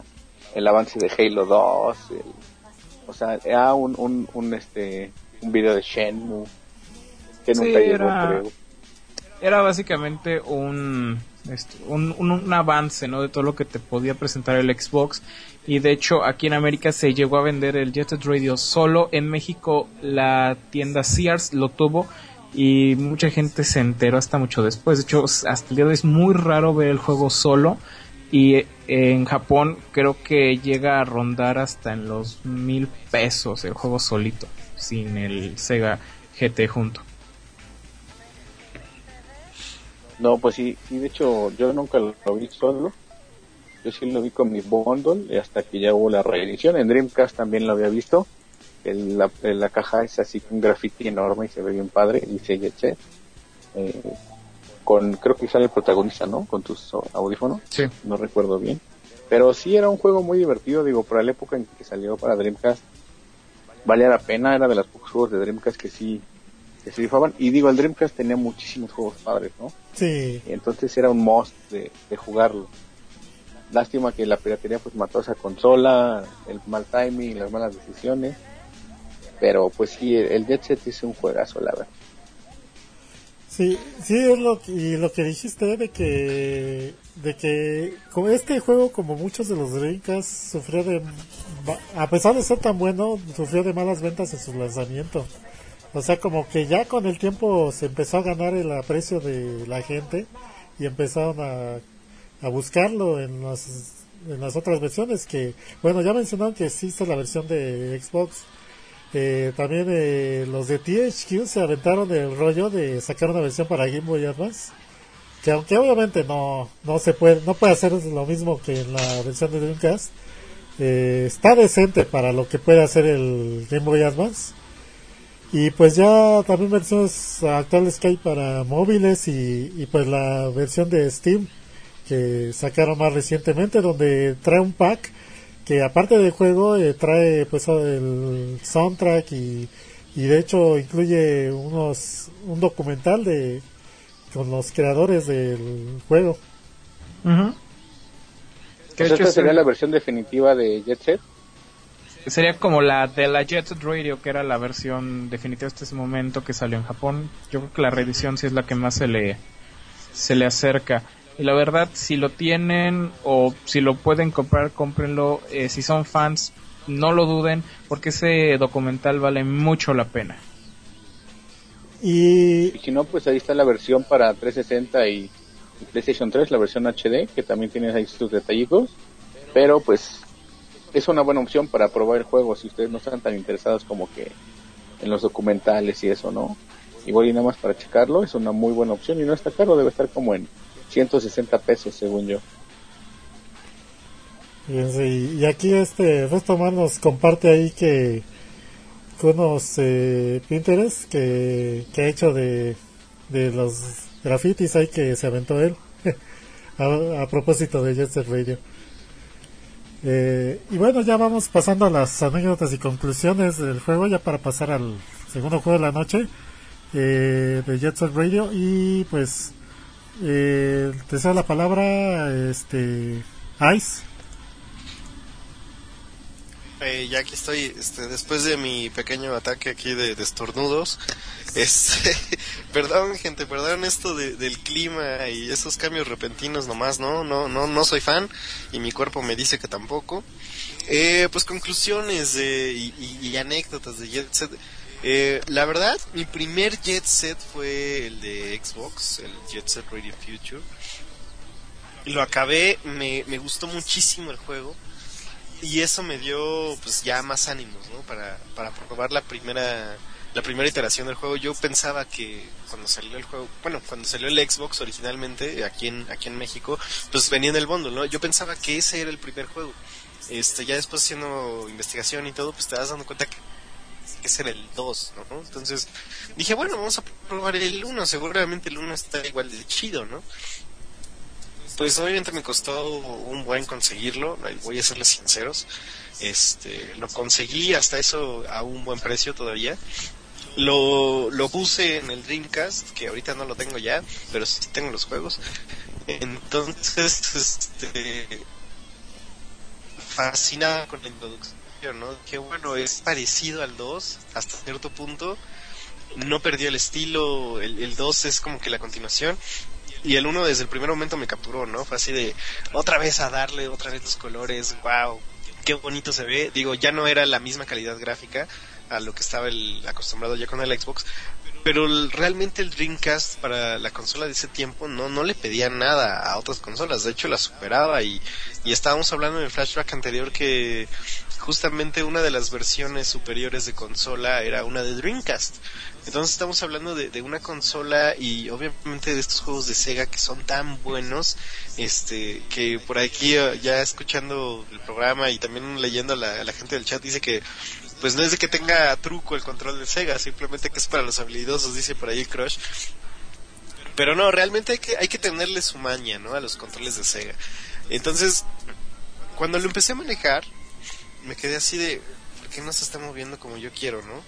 el avance de Halo 2, o sea, era un video de Shenmue que Sí, nunca llegó, creo. Era básicamente un avance, ¿no? De todo lo que te podía presentar el Xbox. Y de hecho aquí en América se llegó a vender el Jet Set Radio solo. En México la tienda Sears lo tuvo y mucha gente se enteró hasta mucho después. De hecho, hasta el día de hoy es muy raro ver el juego solo. Y en Japón creo que llega a rondar hasta en los 1,000 pesos el juego solito, sin el Sega GT junto. No, pues sí, de hecho yo nunca lo vi solo. Yo sí lo vi con mi bundle hasta que ya hubo la reedición. En Dreamcast también lo había visto. La caja es así con graffiti enorme y se ve bien padre, dice Jet Set. Creo que sale el protagonista, ¿no? Con tus audífonos. Sí. No recuerdo bien. Pero sí era un juego muy divertido, digo, para la época en que salió para Dreamcast. Valía la pena, era de los pocos juegos de Dreamcast que se rifaban. Y digo, el Dreamcast tenía muchísimos juegos padres, ¿no? Sí. Entonces era un must de jugarlo. Lástima que la piratería pues mató a esa consola, el mal timing, las malas decisiones. Pero pues sí, el Jet Set es un juegazo, la verdad. Sí, es lo que dijiste de que con este juego, como muchos de los Dreamcast, a pesar de ser tan bueno, sufrió de malas ventas en su lanzamiento. O sea, como que ya con el tiempo se empezó a ganar el aprecio de la gente y empezaron a buscarlo en las otras versiones que, bueno, ya mencionaron que existe la versión de Xbox. También los de THQ se aventaron el rollo de sacar una versión para Game Boy Advance, que aunque obviamente no puede hacer lo mismo que en la versión de Dreamcast, está decente para lo que puede hacer el Game Boy Advance. Y pues ya también versiones actuales que hay para móviles y pues la versión de Steam que sacaron más recientemente, donde trae un pack que aparte del juego trae pues el soundtrack y de hecho incluye un documental con los creadores del juego. Uh-huh. Pues esta sería la versión definitiva de Jet Set. Sería como la de la Jet Set Radio, que era la versión definitiva hasta ese momento que salió en Japón. Yo creo que la reedición sí es la que más se le acerca. Y la verdad, si lo tienen o si lo pueden comprar, cómprenlo. Si son fans, no lo duden, porque ese documental vale mucho la pena. Y si no, pues ahí está la versión para 360 y PlayStation 3, la versión HD, que también tiene ahí sus detallitos. Pero pues es una buena opción para probar el juego si ustedes no están tan interesados como que en los documentales y eso, ¿no? Igual y nada más para checarlo, es una muy buena opción y no está caro, debe estar como en 160 pesos según yo. Y aquí Restomar nos comparte ahí que unos Pinterest que ha hecho de los grafitis ahí que se aventó él a propósito de Jet Set Radio. Y bueno, ya vamos pasando a las anécdotas y conclusiones del juego, ya para pasar al segundo juego de la noche de Jet Set Radio. Y pues te cedo la palabra, Ice. Ya aquí estoy, después de mi pequeño ataque aquí de estornudos. Perdón, gente, perdón esto del clima y esos cambios repentinos nomás, no soy fan y mi cuerpo me dice que tampoco. Pues conclusiones y anécdotas de Jet Set. La verdad, mi primer Jet Set fue el de Xbox, el Jet Set Radio Future. Lo acabé, me gustó muchísimo el juego. Y eso me dio pues ya más ánimos, ¿no? Para probar la primera iteración del juego. Yo pensaba que cuando salió el juego, cuando salió el Xbox originalmente aquí en México, pues venía en el bundle, ¿no? Yo pensaba que ese era el primer juego. Ya después haciendo investigación y todo, pues te vas dando cuenta que ese era el 2, ¿no? Entonces dije, bueno, vamos a probar el 1, seguramente el 1 está igual de chido, ¿no? Pues obviamente me costó un buen conseguirlo, voy a serles sinceros. Lo conseguí hasta eso a un buen precio todavía. Lo puse en el Dreamcast, que ahorita no lo tengo ya, pero sí tengo los juegos. Entonces, fascinado con la introducción, ¿no? Que bueno, es parecido al 2 hasta cierto punto, no perdió el estilo, el 2 es como que la continuación, y el 1 desde el primer momento me capturó, ¿no? Fue así de, otra vez a darle, otra vez los colores, wow, qué bonito se ve. Digo, ya no era la misma calidad gráfica a lo que estaba acostumbrado ya con el Xbox, pero realmente el Dreamcast para la consola de ese tiempo no le pedía nada a otras consolas, de hecho la superaba, y estábamos hablando en el flashback anterior que justamente una de las versiones superiores de consola era una de Dreamcast. Entonces estamos hablando de una consola y obviamente de estos juegos de Sega que son tan buenos, que por aquí ya escuchando el programa y también leyendo a la gente del chat dice que pues no es de que tenga truco el control de Sega, simplemente que es para los habilidosos, dice por ahí Crush. Pero no, realmente hay que tenerle su maña, ¿no? A los controles de Sega. Entonces, cuando lo empecé a manejar, me quedé así de, ¿por qué no se está moviendo como yo quiero, no?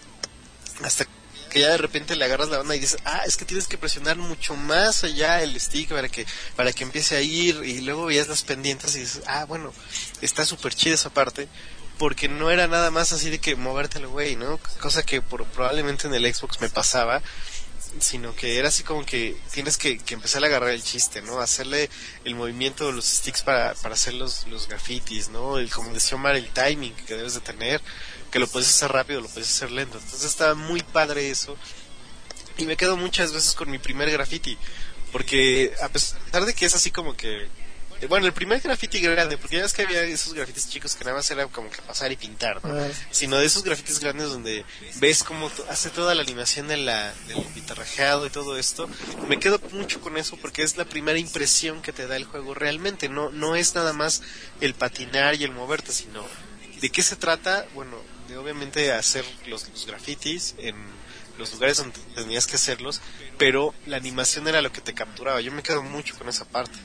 Hasta que ya de repente le agarras la onda y dices, es que tienes que presionar mucho más allá el stick para que empiece a ir, y luego veías las pendientes y dices, bueno, está súper chida esa parte, porque no era nada más así de que movértelo, güey, ¿no? Cosa que probablemente en el Xbox me pasaba, sino que era así como que tienes que empezar a agarrar el chiste, ¿no? Hacerle el movimiento de los sticks para hacer los grafitis, ¿no? Como decía Omar, el timing que debes de tener, que lo puedes hacer rápido, lo puedes hacer lento. Entonces estaba muy padre eso, y me quedo muchas veces con mi primer graffiti, porque a pesar de que es así como que, bueno, el primer graffiti grande, porque ya ves que había esos grafitis chicos que nada más era como que pasar y pintar, ¿no? Sino de esos grafitis grandes donde ves cómo hace toda la animación del pintarrajeado y todo esto. Me quedo mucho con eso porque es la primera impresión que te da el juego realmente. No es nada más el patinar y el moverte, sino ¿de qué se trata? Bueno, de obviamente hacer los grafitis en los lugares donde tenías que hacerlos, pero la animación era lo que te capturaba. Yo me quedo mucho con esa parte.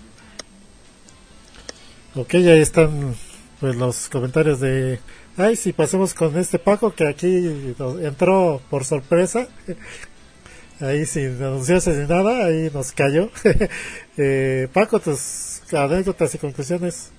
Ok, ahí están pues los comentarios de... sí, pasemos con Paco, que aquí entró por sorpresa. Ahí sin anunciarse ni nada, ahí nos cayó. Paco, tus anécdotas y conclusiones.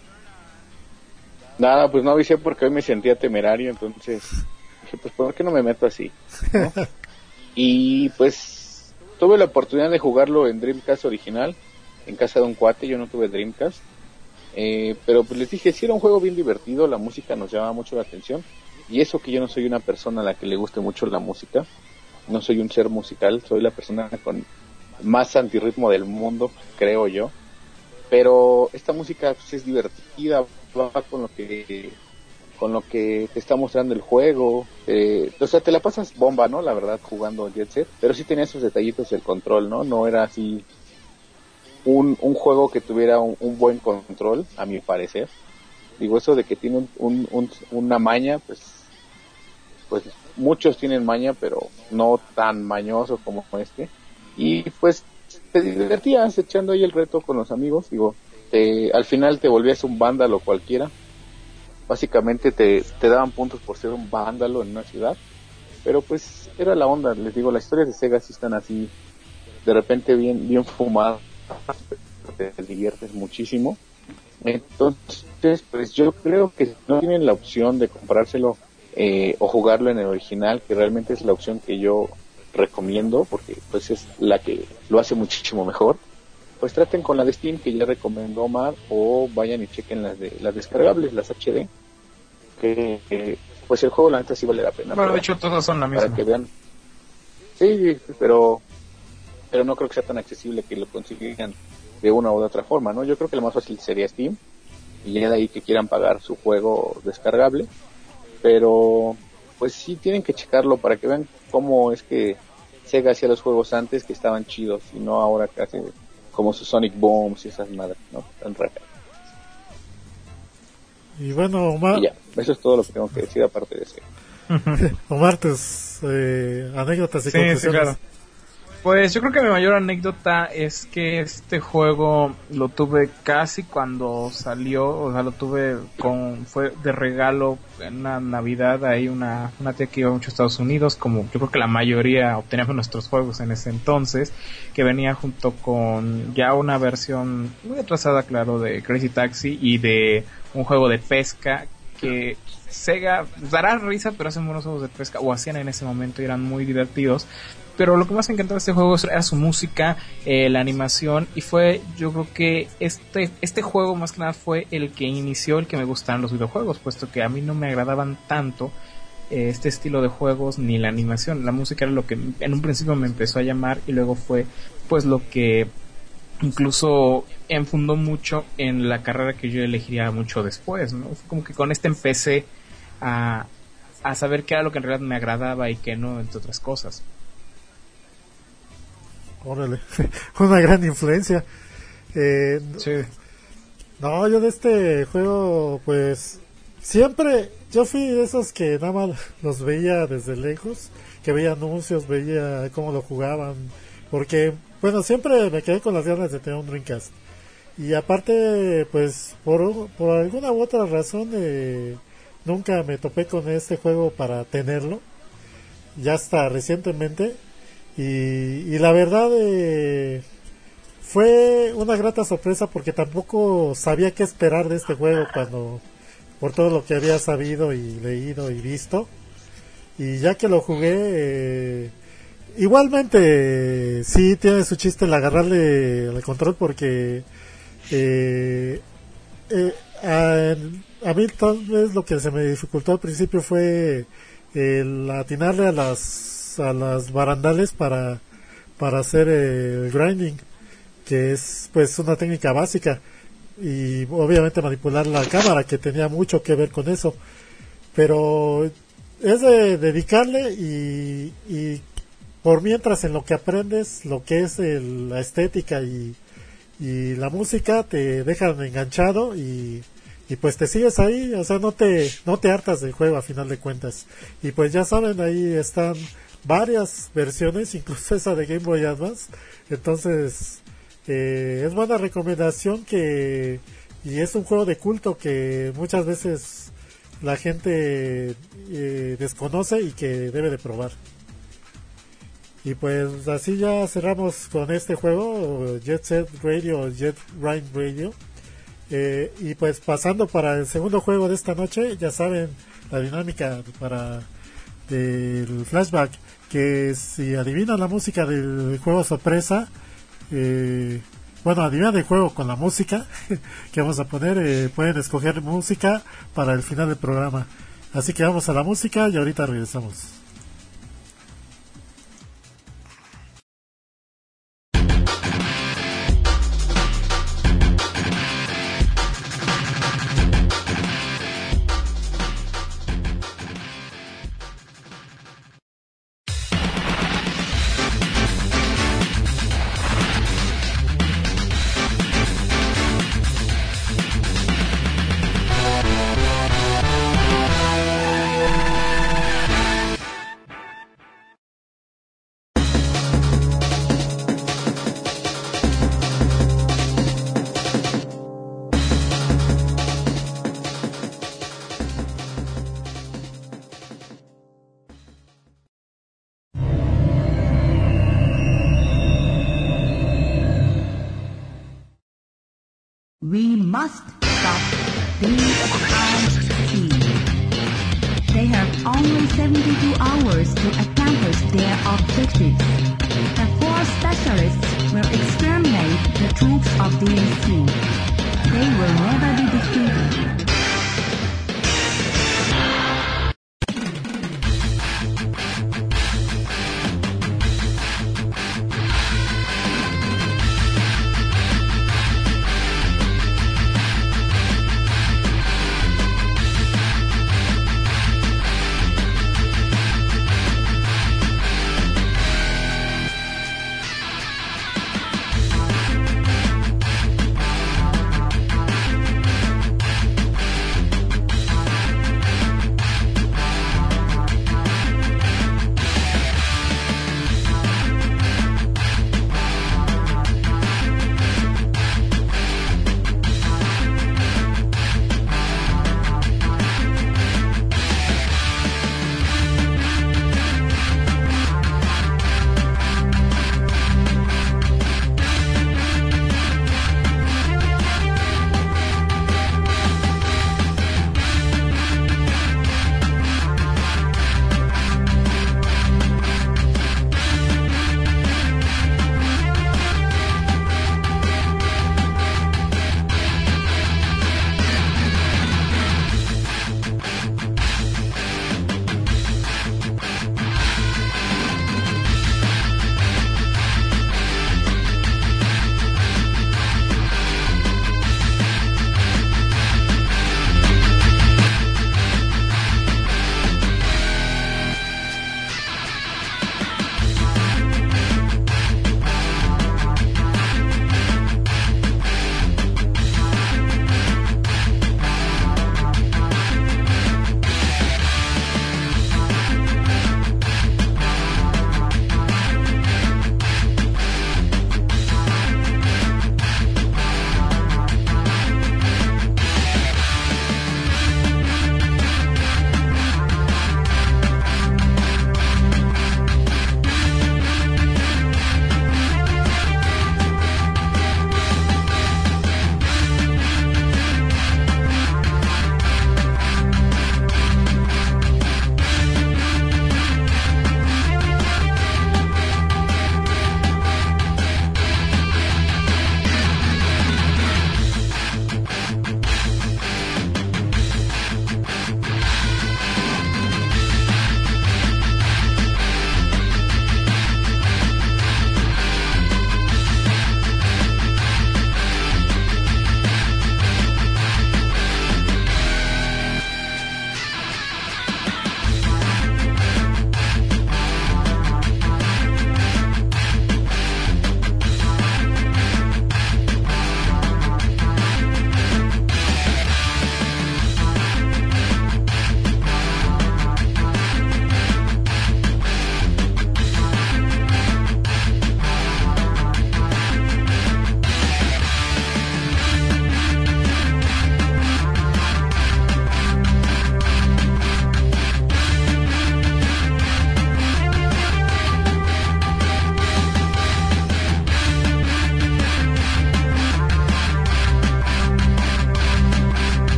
Nada, pues no avisé porque hoy me sentía temerario, entonces dije, pues ¿por qué no me meto así? ¿No? Y pues tuve la oportunidad de jugarlo en Dreamcast original, en casa de un cuate. Yo no tuve Dreamcast. Pero pues les dije, sí era un juego bien divertido, la música nos llamaba mucho la atención, y eso que yo no soy una persona a la que le guste mucho la música, no soy un ser musical, soy la persona con más antirritmo del mundo, creo yo, pero esta música pues, es divertida, va con lo que te está mostrando el juego, o sea, te la pasas bomba, ¿no? La verdad, jugando Jet Set, pero sí tenía esos detallitos del control, ¿no? Era así un juego que tuviera un buen control, a mi parecer. Digo, eso de que tiene una maña, pues muchos tienen maña, pero no tan mañoso como este. Y pues te divertías echando ahí el reto con los amigos. Digo, al final te volvías un vándalo cualquiera. Básicamente te daban puntos por ser un vándalo en una ciudad. Pero pues era la onda, les digo, las historias de Sega sí están así, de repente bien fumadas, te diviertes muchísimo. Entonces pues yo creo que si no tienen la opción de comprárselo o jugarlo en el original, que realmente es la opción que yo recomiendo porque pues es la que lo hace muchísimo mejor, pues traten con la de Steam que ya recomendó Omar, o vayan y chequen las descargables, las HD, que pues el juego la neta sí vale la pena. Bueno, de hecho todas son la misma. Para que vean. Sí, pero no creo que sea tan accesible que lo consigan de una u otra forma, ¿no? Yo creo que lo más fácil sería Steam, y ya de ahí que quieran pagar su juego descargable, pero pues sí tienen que checarlo para que vean cómo es que Sega hacía los juegos antes, que estaban chidos, y no ahora que hace como sus Sonic Booms y esas madres, ¿no? Tan raras. Y bueno, Omar... Y ya, eso es todo lo que tengo que decir aparte de eso. Omar, tus anécdotas y conclusiones. Sí, claro. Pues yo creo que mi mayor anécdota es que este juego lo tuve casi cuando salió, o sea, fue de regalo en una Navidad, ahí una tía que iba mucho a Estados Unidos, como yo creo que la mayoría obteníamos nuestros juegos en ese entonces, que venía junto con ya una versión muy atrasada, claro, de Crazy Taxi y de un juego de pesca que Sega dará risa, pero hacen buenos juegos de pesca, o hacían en ese momento y eran muy divertidos. Pero lo que más me encantaba de este juego era su música, la animación, y yo creo que este juego más que nada fue el que inició el que me gustaran los videojuegos, puesto que a mí no me agradaban tanto este estilo de juegos ni la animación. La música era lo que en un principio me empezó a llamar, y luego fue pues lo que incluso enfundó mucho en la carrera que yo elegiría mucho después, ¿no? Fue como que con empecé a saber qué era lo que en realidad me agradaba y qué no, entre otras cosas. Órale, una gran influencia. Sí. No, yo de este juego, pues siempre, yo fui de esos que nada más los veía desde lejos, que veía anuncios, veía cómo lo jugaban, porque, bueno, siempre me quedé con las ganas de tener un Dreamcast. Y aparte, pues, por alguna u otra razón, nunca me topé con este juego para tenerlo, ya hasta recientemente. Y la verdad fue una grata sorpresa, porque tampoco sabía qué esperar de este juego por todo lo que había sabido y leído y visto. Y ya que lo jugué, igualmente sí tiene su chiste el agarrarle el control, porque a mí tal vez lo que se me dificultó al principio fue el atinarle a las barandales para hacer el grinding, que es pues una técnica básica, y obviamente manipular la cámara, que tenía mucho que ver con eso, pero es de dedicarle y por mientras, en lo que aprendes lo que es la estética y la música, te dejan enganchado y pues te sigues ahí, o sea, no te hartas del juego a final de cuentas. Y pues ya saben, ahí están varias versiones, incluso esa de Game Boy Advance. Entonces es buena recomendación, y es un juego de culto que muchas veces la gente desconoce y que debe de probar. Y pues así ya cerramos con este juego, Jet Set Radio o Jet Grind Radio. Y pues pasando para el segundo juego de esta noche, ya saben la dinámica del flashback, que si adivinan la música del juego sorpresa, adivinan el juego con la música que vamos a poner, pueden escoger música para el final del programa. Así que vamos a la música y ahorita regresamos. We must stop BIT. They have only 72 hours to accomplish their objectives. The 4 specialists will exterminate the troops of DAC. They will never be defeated.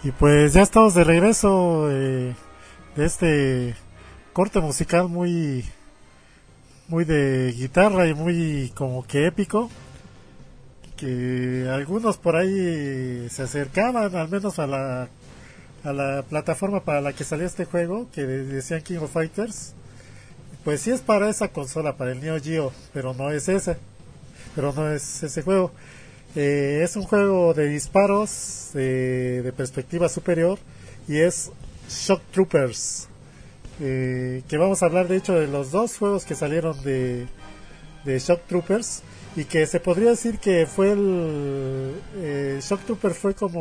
Y pues ya estamos de regreso de este corte musical muy de guitarra y muy como que épico, que algunos por ahí se acercaban al menos a la plataforma para la que salía este juego, que decían King of Fighters. Pues sí es para esa consola, para el Neo Geo, pero no es ese juego. Es un juego de disparos de perspectiva superior y es Shock Troopers, que vamos a hablar de hecho de los dos juegos que salieron de Shock Troopers, y que se podría decir que fue Shock Troopers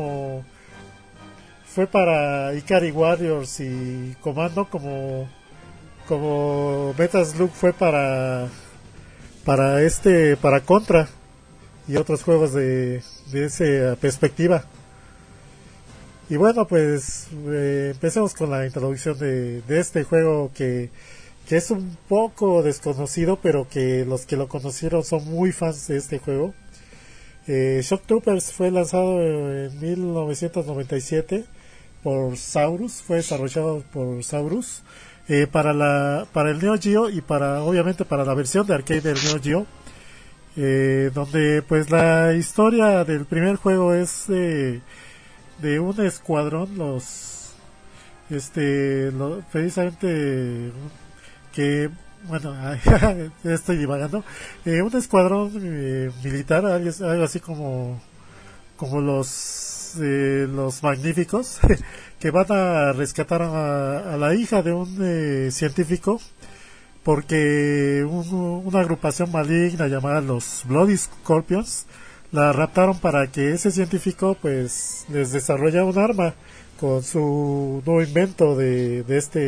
fue para Ikari Warriors y Commando, como Metal Slug fue para Contra y otros juegos de esa perspectiva. Y bueno, pues empecemos con la introducción de este juego que es un poco desconocido, pero que los que lo conocieron son muy fans de este juego. Shock Troopers fue lanzado en 1997 por Saurus, fue desarrollado por Saurus para el Neo Geo y obviamente para la versión de arcade del Neo Geo, donde pues la historia del primer juego es de un escuadrón, precisamente que bueno, estoy divagando, un escuadrón militar, algo así como los magníficos que van a rescatar a la hija de un científico, porque una agrupación maligna llamada los Bloody Scorpions la raptaron para que ese científico pues les desarrolla un arma con su nuevo invento de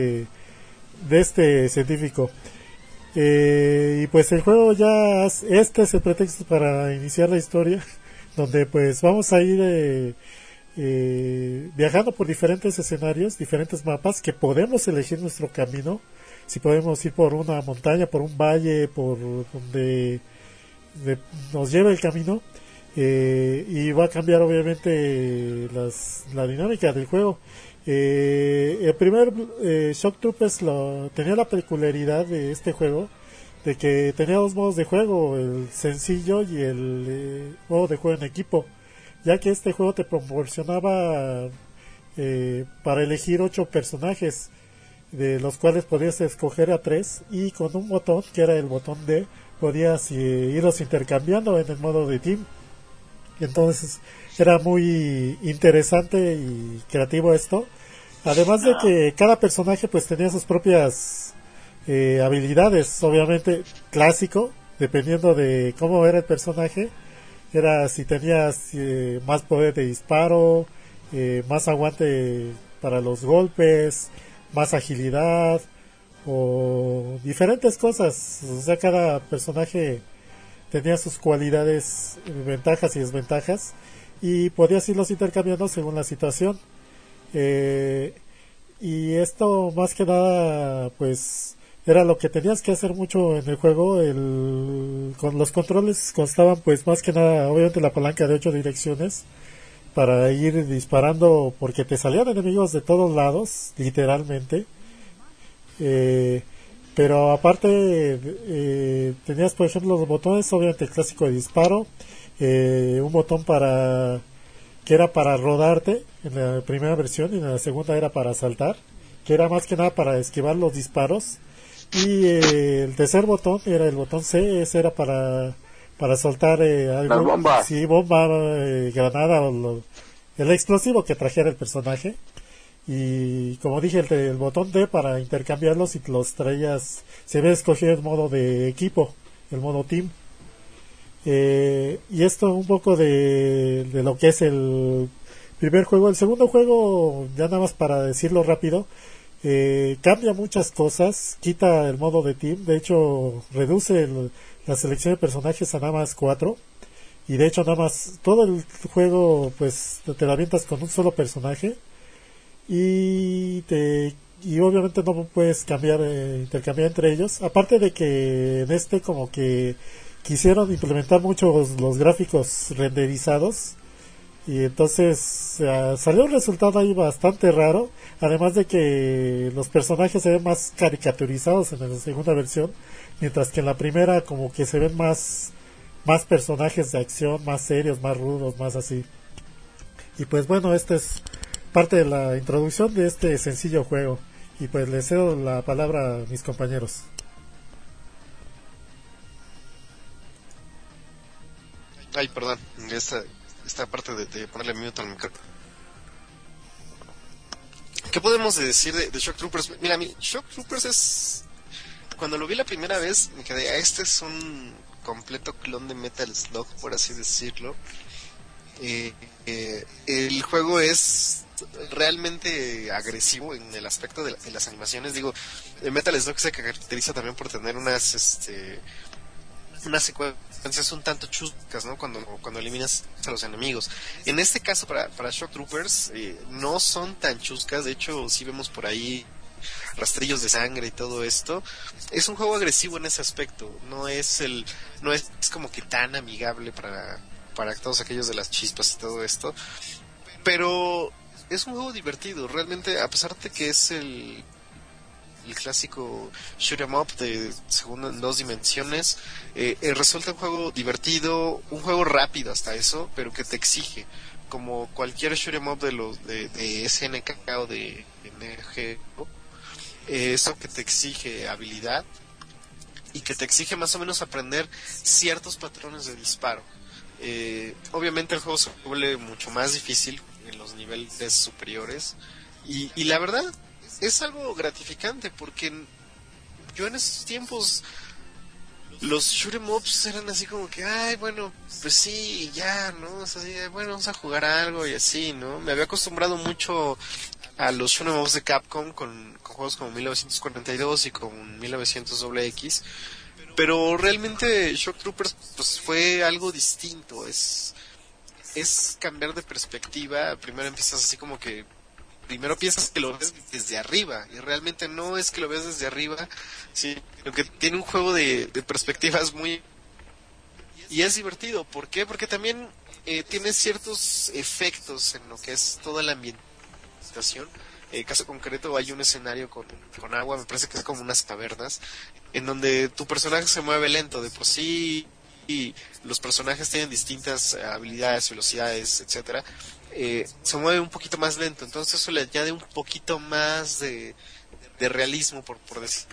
este científico. Y pues el juego ya es el pretexto para iniciar la historia, donde pues vamos a ir viajando por diferentes escenarios, diferentes mapas, que podemos elegir nuestro camino, si podemos ir por una montaña, por un valle, por donde nos lleve el camino, y va a cambiar obviamente la dinámica del juego. El primer Shock Troopers tenía la peculiaridad de este juego de que tenía dos modos de juego, el sencillo y el modo de juego en equipo, ya que este juego te proporcionaba para elegir 8 personajes, de los cuales podías escoger a 3, y con un botón, que era el botón D, podías irlos intercambiando en el modo de team. Entonces era muy interesante y creativo esto, además de que cada personaje pues tenía sus propias habilidades, obviamente clásico, dependiendo de cómo era el personaje. Era si tenías más poder de disparo, más aguante para los golpes, más agilidad o diferentes cosas. O sea, cada personaje tenía sus cualidades, ventajas y desventajas, y podías irlos intercambiando según la situación. Y esto más que nada pues era lo que tenías que hacer mucho en el juego. Con los controles constaban pues más que nada obviamente la palanca de 8 direcciones para ir disparando, porque te salían enemigos de todos lados, literalmente. Pero aparte tenías por ejemplo los botones, obviamente el clásico de disparo, un botón que era para rodarte en la primera versión, y en la segunda era para saltar, que era más que nada para esquivar los disparos, y el tercer botón era el botón C, ese era para soltar algo, las bombas, sí, bomba, granada o el explosivo que trajera el personaje. Y como dije, el botón D para intercambiarlos, y los traías, se había escogido el modo de equipo, el modo team. Y esto un poco de lo que es el primer juego. El segundo juego, ya nada más para decirlo rápido, cambia muchas cosas, quita el modo de team, de hecho reduce la selección de personajes a nada más 4, y de hecho nada más todo el juego pues te la avientas con un solo personaje, y obviamente no puedes intercambiar entre ellos, aparte de que en este como que quisieron implementar mucho los gráficos renderizados, Y entonces salió un resultado ahí bastante raro, además de que los personajes se ven más caricaturizados en la segunda versión, mientras que en la primera como que se ven más personajes de acción, más serios, más rudos, más así. Y pues bueno, esta es parte de la introducción de este sencillo juego, y pues les cedo la palabra a mis compañeros. Ay, perdón, esta parte de ponerle mute al micrófono. ¿Qué podemos decir de Shock Troopers? Mira, Shock Troopers es... Cuando lo vi la primera vez, me quedé, este es un completo clon de Metal Slug, por así decirlo. El juego es realmente agresivo en el aspecto de las animaciones. Digo, Metal Slug se caracteriza también por tener unas secuencias un tanto chuscas, ¿no? Cuando eliminas a los enemigos. En este caso, para Shock Troopers, no son tan chuscas. De hecho, sí vemos por ahí rastrillos de sangre y todo esto. Es un juego agresivo en ese aspecto. No es como que tan amigable para todos aquellos de las chispas y todo esto. Pero es un juego divertido. Realmente, a pesar de que es el clásico shoot 'em up en 2 dimensiones, resulta un juego divertido, un juego rápido hasta eso, pero que te exige, como cualquier shoot 'em up de SNK o de MGO, eso que te exige habilidad y que te exige más o menos aprender ciertos patrones de disparo. Obviamente el juego se vuelve mucho más difícil en los niveles superiores, y la verdad es algo gratificante, porque yo en esos tiempos los shoot 'em ups eran así como que, ay, bueno, pues sí, ya, ¿no? O sea, bueno, vamos a jugar algo y así, ¿no? Me había acostumbrado mucho a los shoot 'em ups de Capcom con juegos como 1942 y con 1900XX, pero realmente Shock Troopers pues fue algo distinto. Es cambiar de perspectiva. Primero empiezas así como que primero piensas que lo ves desde arriba, y realmente no es que lo ves desde arriba, sino que tiene un juego de perspectivas muy... Y es divertido. ¿Por qué? Porque también tiene ciertos efectos en lo que es toda la ambientación. Caso concreto, hay un escenario con agua, me parece que es como unas cavernas, en donde tu personaje se mueve lento de por sí, y los personajes tienen distintas habilidades, velocidades, etcétera. Se mueve un poquito más lento, entonces eso le añade un poquito más de realismo, por decir.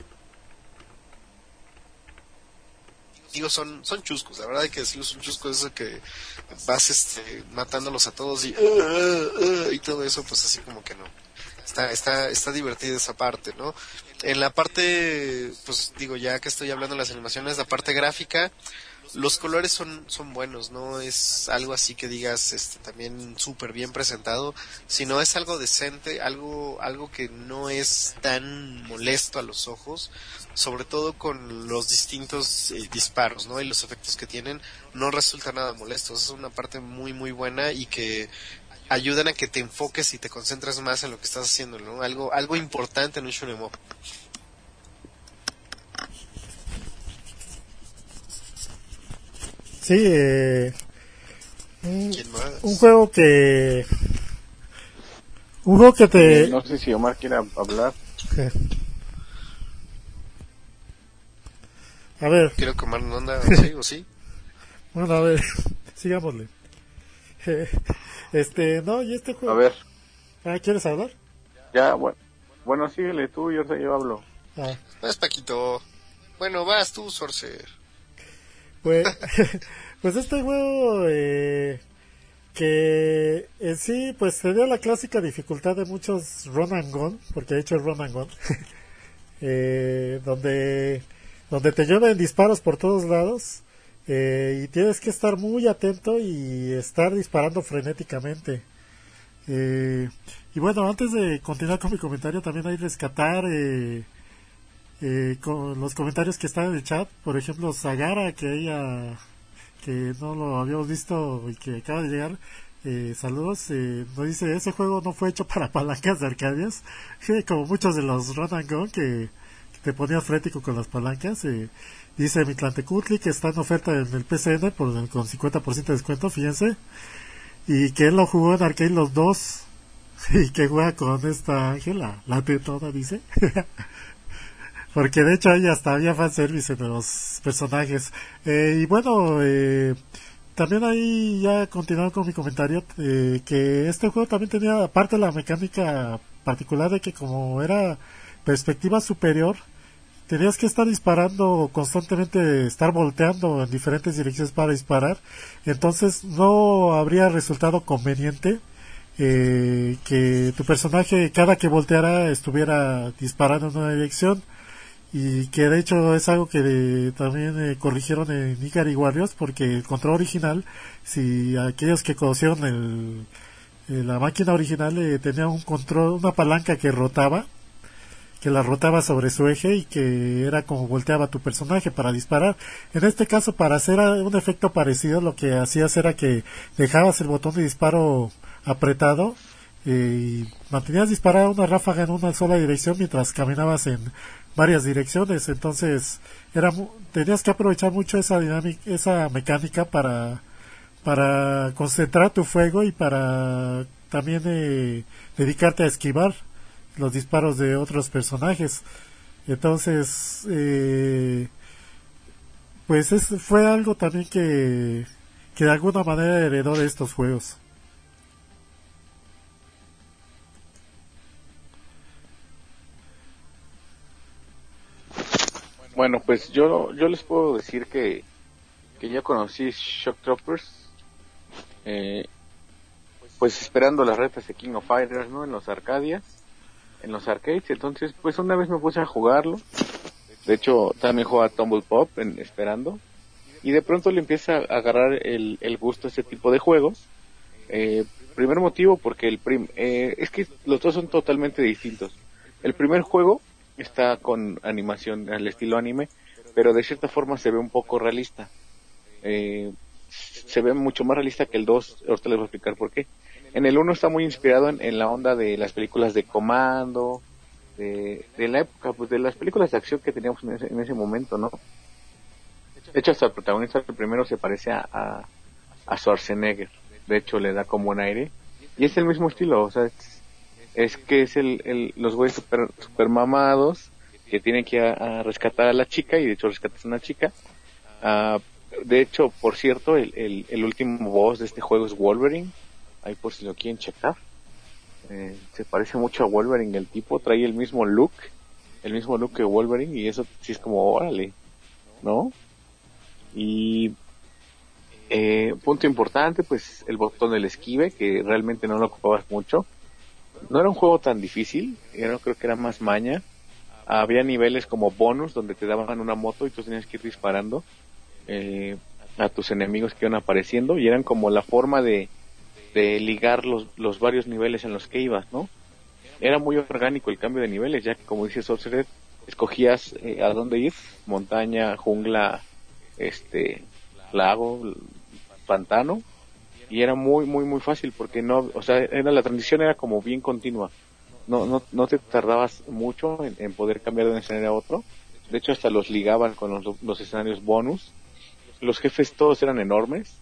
Digo, son chuscos, la verdad hay que decirlo, son chuscos, eso que vas matándolos a todos y todo eso, pues así como que no. Está divertida esa parte, ¿no? En la parte, pues digo, ya que estoy hablando de las animaciones, la parte gráfica, los colores son buenos, no es algo así que digas también súper bien presentado, sino es algo decente, algo que no es tan molesto a los ojos, sobre todo con los distintos disparos, ¿no? Y los efectos que tienen no resulta nada molestos. Es una parte muy muy buena y que ayudan a que te enfoques y te concentres más en lo que estás haciendo, ¿no? Algo importante en un shoot 'em up. Sí, ¿Quién más? un juego que te... No sé si Omar quiere hablar. A ver, Quiero que Omar no anda, ¿sí o sí? bueno, a ver, sigámosle. No, y este juego... A ver, ¿quieres hablar? ya, bueno, síguele tú, yo hablo. Vas, Paquito. Bueno, vas tú, Sorcerer. Pues, pues este juego que en sí pues tenía la clásica dificultad de muchos run and gun, porque he hecho el run and gun, donde te llueven disparos por todos lados, y tienes que estar muy atento y estar disparando frenéticamente. Y bueno, antes de continuar con mi comentario, también hay que rescatar con los comentarios que están en el chat. Por ejemplo, Sagara, que no lo habíamos visto y que acaba de llegar, saludos, nos dice: ese juego no fue hecho para palancas de arcadias, como muchos de los run and gun que te ponías frético con las palancas. Dice Mitlantecutli que está en oferta en el PCN con 50% de descuento, fíjense. y que él lo jugó en arcade los dos, y que juega con esta Ángela, la tetona, dice. Porque de hecho ahí hasta había fanservice en los personajes. Y bueno, también ahí ya continuando con mi comentario, que este juego también tenía, aparte de la mecánica particular de que como era perspectiva superior, tenías que estar disparando constantemente, estar volteando en diferentes direcciones para disparar. Entonces no habría resultado conveniente que tu personaje cada que volteara estuviera disparando en una dirección, y que de hecho es algo que también corrigieron en Ikari Warriors, porque el control original, si aquellos que conocieron la máquina original, tenía un control, una palanca que la rotaba sobre su eje, y que era como volteaba tu personaje para disparar. En este caso, para hacer un efecto parecido, lo que hacías era que dejabas el botón de disparo apretado, y mantenías disparada una ráfaga en una sola dirección mientras caminabas en varias direcciones. Entonces tenías que aprovechar mucho esa mecánica para concentrar tu fuego, y para también dedicarte a esquivar los disparos de otros personajes. Entonces pues fue algo también que de alguna manera heredó de estos juegos. Bueno, pues yo les puedo decir que ya conocí Shock Troopers, pues esperando las retas de King of Fighters, ¿no? En los arcades. Entonces, pues una vez me puse a jugarlo. De hecho, también jugaba Tumble Pop esperando. Y de pronto le empieza a agarrar el gusto a este tipo de juegos. Primer motivo, porque es que los dos son totalmente distintos. El primer juego está con animación al estilo anime, pero de cierta forma se ve un poco realista. Se ve mucho más realista que el 2, ahorita les voy a explicar por qué. En el 1 está muy inspirado en la onda de las películas de Comando, de la época, pues de las películas de acción que teníamos en ese momento, ¿no? De hecho, hasta el protagonista del primero se parece a Schwarzenegger. De hecho, le da como un aire. Y es el mismo estilo, o sea, es que es los güeyes super mamados que tienen que ir a rescatar a la chica, y de hecho rescatas a una chica. De hecho, por cierto, el último boss de este juego es Wolverine, ahí por si lo quieren checar. Se parece mucho a Wolverine el tipo, trae el mismo look que Wolverine, y eso sí es como, órale, ¿no? Y punto importante, pues el botón del esquive, que realmente no lo ocupabas mucho. No era un juego tan difícil, yo creo que era más maña. Había niveles como bonus donde te daban una moto y tú tenías que ir disparando a tus enemigos que iban apareciendo, y eran como la forma de ligar los varios niveles en los que ibas, ¿no? Era muy orgánico el cambio de niveles, ya que, como dice Sorcerer, escogías a dónde ir: montaña, jungla, lago, pantano. Y era muy muy muy fácil, porque la transición era como bien continua. No te tardabas mucho en poder cambiar de un escenario a otro. De hecho, hasta los ligaban con los escenarios bonus. Los jefes todos eran enormes.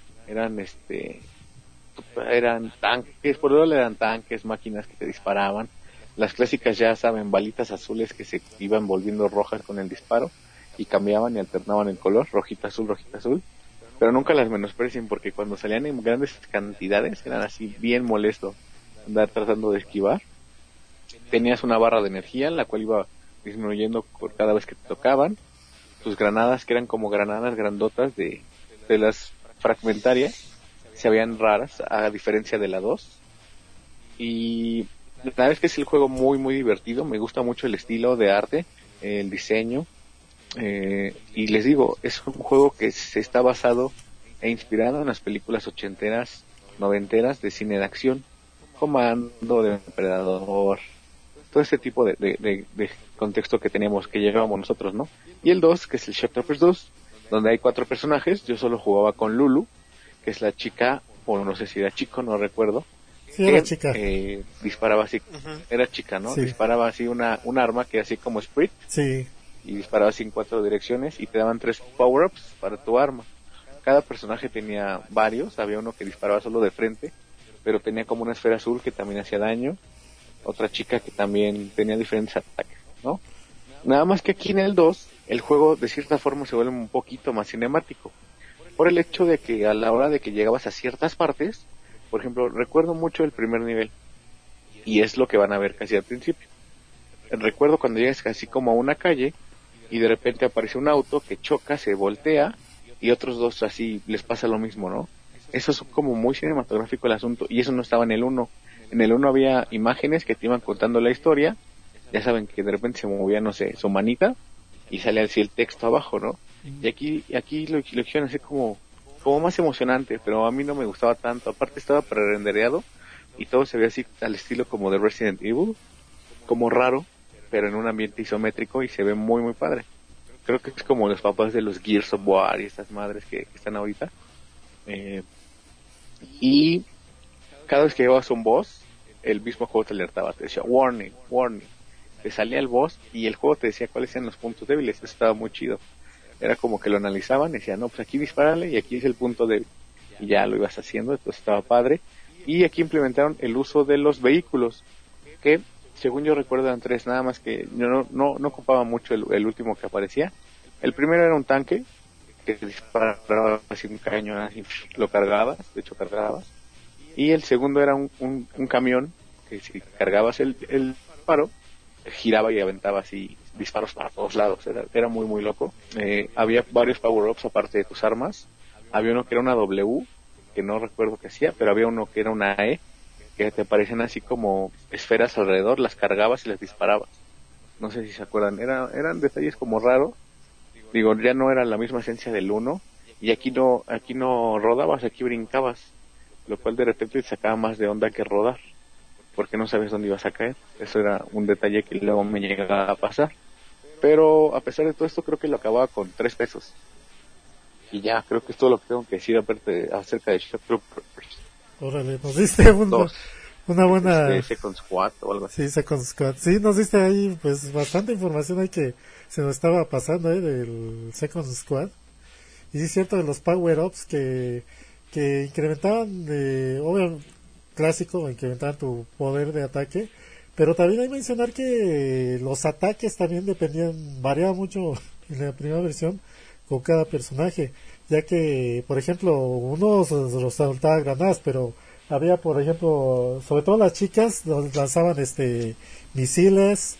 Eran tanques, por lo eran tanques, máquinas que te disparaban. Las clásicas, ya saben, balitas azules que se iban volviendo rojas con el disparo y cambiaban y alternaban el color, rojita azul. Pero nunca las menosprecien, porque cuando salían en grandes cantidades eran así bien molesto andar tratando de esquivar. Tenías una barra de energía, la cual iba disminuyendo por cada vez que te tocaban. Tus granadas, que eran como granadas grandotas de las fragmentarias, se veían raras, a diferencia de la 2. Y la verdad es que es el juego muy muy divertido. Me gusta mucho el estilo de arte, el diseño. Y les digo, es un juego que se está basado e inspirado en las películas ochenteras, noventeras de cine de acción, Comando, Depredador, todo ese tipo de contexto que llevábamos nosotros, ¿no? Y el 2, que es el Shock Troopers 2, donde hay 4 personajes. Yo solo jugaba con Lulu, que es la chica, o no sé si era chico, no recuerdo. Sí, era chica. Disparaba así, era chica, ¿no? Sí. Disparaba así un arma que así como Sprint. Sí. Y disparabas en 4 direcciones y te daban 3 power-ups para tu arma. cada personaje tenía varios, había uno que disparaba solo de frente, pero tenía como una esfera azul que también hacía daño, otra chica que también tenía diferentes ataques, ¿no? Nada más que aquí en el 2, el juego de cierta forma se vuelve un poquito más cinemático, por el hecho de que a la hora de que llegabas a ciertas partes, por ejemplo, recuerdo mucho el primer nivel, y es lo que van a ver casi al principio. Recuerdo cuando llegas casi como a una calle, y de repente aparece un auto que choca, se voltea, y otros dos así les pasa lo mismo, ¿no? Eso es como muy cinematográfico el asunto, y eso no estaba en el 1. En el 1 había imágenes que te iban contando la historia, ya saben que de repente se movía, no sé, su manita, y sale así el texto abajo, ¿no? Y aquí lo hicieron así como más emocionante, pero a mí no me gustaba tanto. Aparte estaba pre-rendereado, y todo se ve así al estilo como de Resident Evil, como raro, pero en un ambiente isométrico, y se ve muy muy padre. Creo que es como los papás de los Gears of War y estas madres que están ahorita. Y cada vez que llevabas un boss, el mismo juego te alertaba, te decía warning, warning. Te salía el boss y el juego te decía cuáles eran los puntos débiles. Eso estaba muy chido. Era como que lo analizaban y decían, no, pues aquí dispárale y aquí es el punto débil. Y ya lo ibas haciendo, entonces estaba padre. Y aquí implementaron el uso de los vehículos, que según yo recuerdo eran 3, nada más que yo no ocupaba mucho el último que aparecía. El primero era un tanque que disparaba así un cañón, así lo cargabas, de hecho cargabas. Y el segundo era un camión que si cargabas el disparo, giraba y aventaba así disparos para todos lados. Era muy muy loco. Había varios power-ups aparte de tus armas. Había uno que era una W, que no recuerdo qué hacía, pero había uno que era una E, que te aparecían así como esferas alrededor, las cargabas y las disparabas. No sé si se acuerdan, eran detalles como raros. Digo, ya no era la misma esencia del 1, y aquí no rodabas, aquí brincabas, lo cual de repente te sacaba más de onda que rodar, porque no sabes dónde ibas a caer. Eso era un detalle que luego me llegaba a pasar. Pero a pesar de todo esto, creo que lo acababa con 3 pesos. Y ya, creo que es todo lo que tengo que decir acerca de Shock Troopers. Órale, nos diste una buena... Second Squad o algo así. Sí, Second Squad. Sí, nos diste ahí pues bastante información ahí que se nos estaba pasando del Second Squad. Y sí es cierto de los power-ups que incrementaban obvio, clásico, incrementaban tu poder de ataque. Pero también hay que mencionar que los ataques también variaban mucho en la primera versión con cada personaje, ya que, por ejemplo, unos los soltaba granadas, pero había, por ejemplo, sobre todo las chicas lanzaban misiles,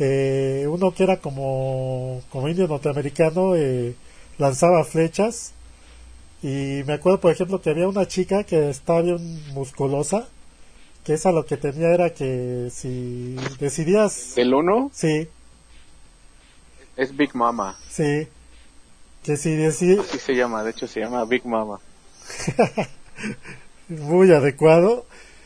uno que era como indio norteamericano lanzaba flechas, y me acuerdo, por ejemplo, que había una chica que estaba bien musculosa, que esa lo que tenía era que si decidías... ¿El 1? Sí. Es Big Mama. Sí. Que si decidías... Así se llama, de hecho se llama Big Mama. Muy adecuado.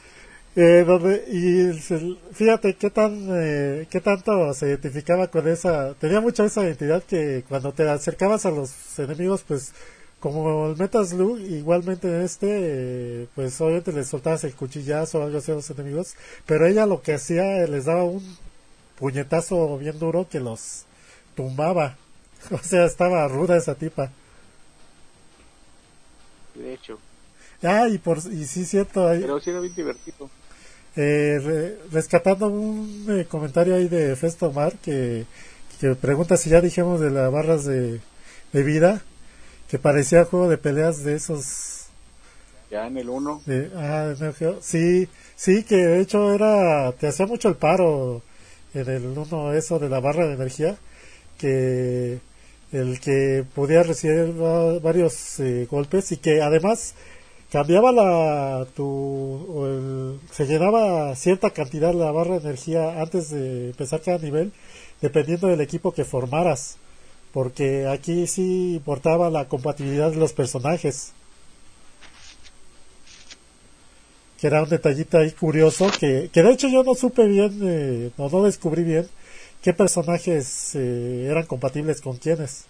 Fíjate qué tanto se identificaba con esa... Tenía mucha esa identidad que cuando te acercabas a los enemigos, pues... Como el Metal Slug, igualmente en pues obviamente les soltabas el cuchillazo o algo así a los enemigos, pero ella lo que hacía, les daba un puñetazo bien duro que los tumbaba. O sea, estaba ruda esa tipa. De hecho. Y sí, cierto. Pero sí era bien divertido. Rescatando un comentario ahí de Festomar que pregunta si ya dijimos de las barras de vida. Que parecía juego de peleas de esos... Ya en el 1. Sí, que de hecho te hacía mucho el paro en el 1 eso de la barra de energía, que el que podía recibir varios golpes, y que además cambiaba se llenaba cierta cantidad la barra de energía antes de empezar cada nivel, dependiendo del equipo que formaras. Porque aquí sí importaba la compatibilidad de los personajes. Que era un detallito ahí curioso. Que de hecho yo no supe bien, no descubrí bien qué personajes eran compatibles con quiénes.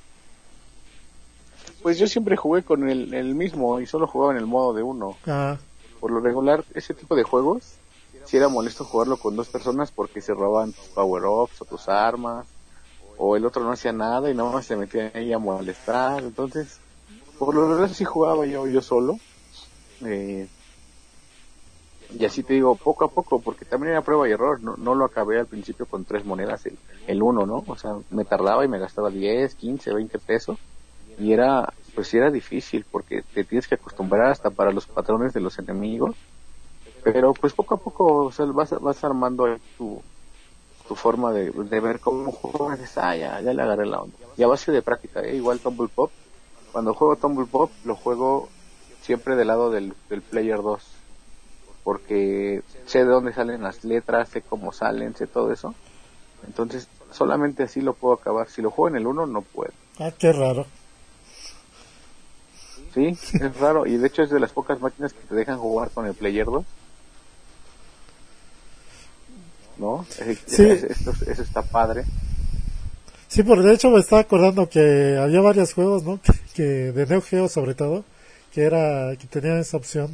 Pues yo siempre jugué con el mismo y solo jugaba en el modo de 1. Por lo regular, ese tipo de juegos, sí era molesto jugarlo con 2 personas porque se robaban tus power-ups o tus armas. O el otro no hacía nada y nada más se metía ahí a molestar. Entonces Por lo general sí jugaba yo solo. Eh, y así te digo, poco a poco, porque también era prueba y error. No lo acabé al principio con 3 monedas el uno, ¿no? O sea, me tardaba y me gastaba 10, 15, 20 pesos. Y pues sí era difícil, porque te tienes que acostumbrar hasta para los patrones de los enemigos. Pero pues poco a poco, o sea, vas armando ahí tu forma de ver cómo juegas. Ya le agarré la onda. Y a base de práctica, igual Tumble Pop. Cuando juego Tumble Pop, lo juego siempre del lado del Player 2. Porque sé de dónde salen las letras, sé cómo salen, sé todo eso. Entonces, solamente así lo puedo acabar. Si lo juego en el 1, no puedo. Ah, qué raro. Sí, es raro. Y de hecho es de las pocas máquinas que te dejan jugar con el Player 2. ¿No? Sí. Eso está padre. Sí, porque de hecho me estaba acordando que había varios juegos, ¿no? Que de Neo Geo sobre todo, que tenían esa opción.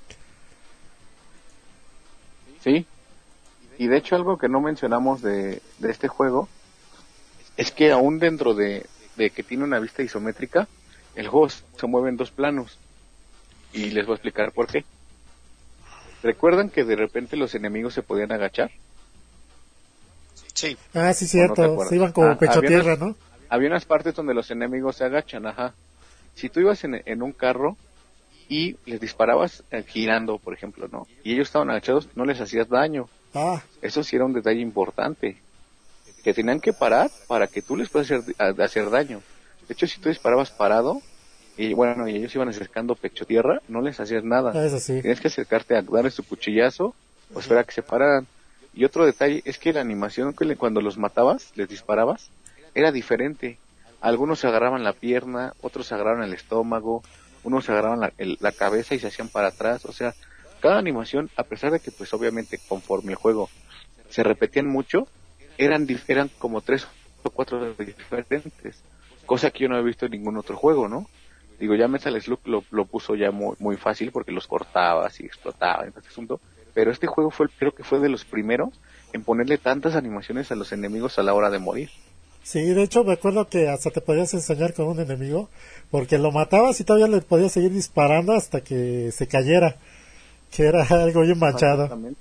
Sí. Y de hecho algo que no mencionamos de este juego es que aún dentro de que tiene una vista isométrica, el juego se mueve en 2 planos. Y les voy a explicar por qué. ¿Recuerdan que de repente los enemigos se podían agachar? Sí. Ah, sí, cierto. ¿No se iban como pecho tierra, ¿no? Había unas partes donde los enemigos se agachan, ajá. Si tú ibas en un carro y les disparabas girando, por ejemplo, ¿no? Y ellos estaban agachados, no les hacías daño. Ah, Eso sí era un detalle importante. Que tenían que parar para que tú les puedas hacer daño. De hecho, si tú disparabas parado, y bueno, y ellos iban acercando pecho tierra, no les hacías nada. eso sí. Tienes que acercarte a darles su cuchillazo o esperar a que se pararan. Y otro detalle es que la animación, cuando los matabas, les disparabas, era diferente. Algunos se agarraban la pierna, otros se agarraban el estómago, unos se agarraban la cabeza y se hacían para atrás. O sea, cada animación, a pesar de que pues obviamente conforme el juego se repetían mucho, eran como 3 o 4 diferentes. Cosa que yo no he visto en ningún otro juego, ¿no? Digo, ya Metal Slug lo puso ya muy, muy fácil porque los cortabas y explotaba en este asunto. Pero este juego creo que fue de los primeros en ponerle tantas animaciones a los enemigos a la hora de morir. Sí, de hecho me acuerdo que hasta te podías enseñar con un enemigo, porque lo matabas y todavía le podías seguir disparando hasta que se cayera, que era algo bien manchado. Exactamente.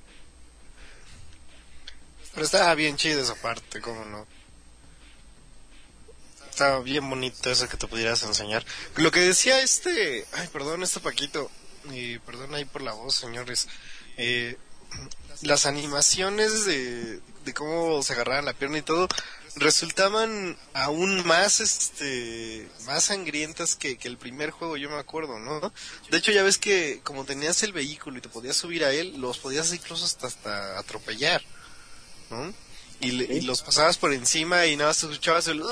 Pero estaba bien chido esa parte, ¿cómo no? Estaba bien bonito eso que te pudieras enseñar. Lo que decía ay, perdón, Paquito, y perdón ahí por la voz, señores. Las animaciones de cómo se agarraban la pierna y todo resultaban aún más más sangrientas que el primer juego, yo me acuerdo, ¿no? De hecho, ya ves que como tenías el vehículo y te podías subir a él, los podías incluso hasta atropellar, ¿no? Y los pasabas por encima y nada más escuchabas el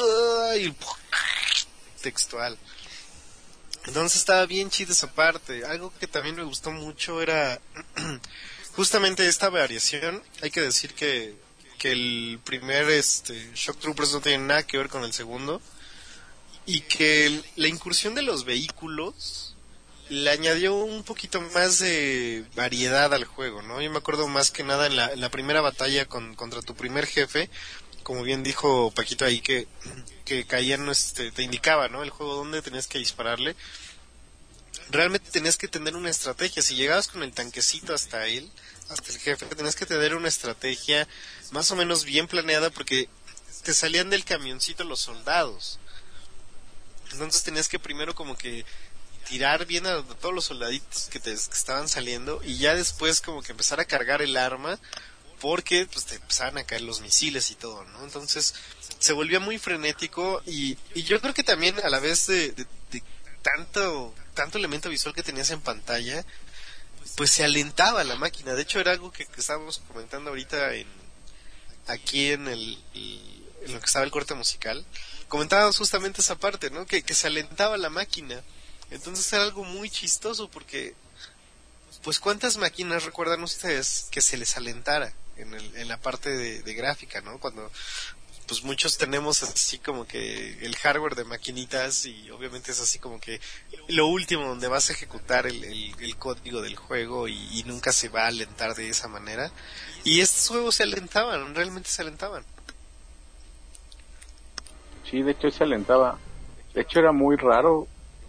textual. Entonces estaba bien chida esa parte. Algo que también me gustó mucho era justamente esta variación. Hay que decir que el primer Shock Troopers no tiene nada que ver con el segundo, y que la incursión de los vehículos le añadió un poquito más de variedad al juego, ¿no? Yo me acuerdo más que nada en la primera batalla contra tu primer jefe, como bien dijo Paquito ahí, que caían, te indicaba, ¿no? El juego dónde tenías que dispararle. Realmente tenías que tener una estrategia. Si llegabas con el tanquecito hasta el jefe, tenías que tener una estrategia más o menos bien planeada, porque te salían del camioncito los soldados. Entonces tenías que primero como que tirar bien a todos los soldaditos que estaban saliendo, y ya después como que empezar a cargar el arma, porque pues te empezaban a caer los misiles y todo, ¿no? Entonces se volvía muy frenético, y yo creo que también a la vez de tanto elemento visual que tenías en pantalla, pues se alentaba la máquina. De hecho era algo que estábamos comentando ahorita aquí en lo que estaba el corte musical. Comentábamos justamente esa parte, ¿no? Que se alentaba la máquina. Entonces era algo muy chistoso, porque pues ¿cuántas máquinas recuerdan ustedes que se les alentara en la parte de gráfica, ¿no? Cuando pues muchos tenemos así como que el hardware de maquinitas, y obviamente es así como que lo último donde vas a ejecutar el código del juego, y nunca se va a alentar de esa manera. Y estos juegos se alentaban, realmente se alentaban. Sí, de hecho se alentaba. De hecho era muy raro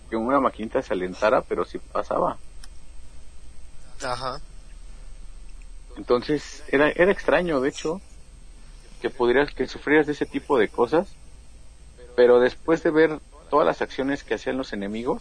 que una maquinita se alentara, pero sí pasaba. Ajá. Entonces era extraño, de hecho, que sufrieras de ese tipo de cosas, pero después de ver todas las acciones que hacían los enemigos,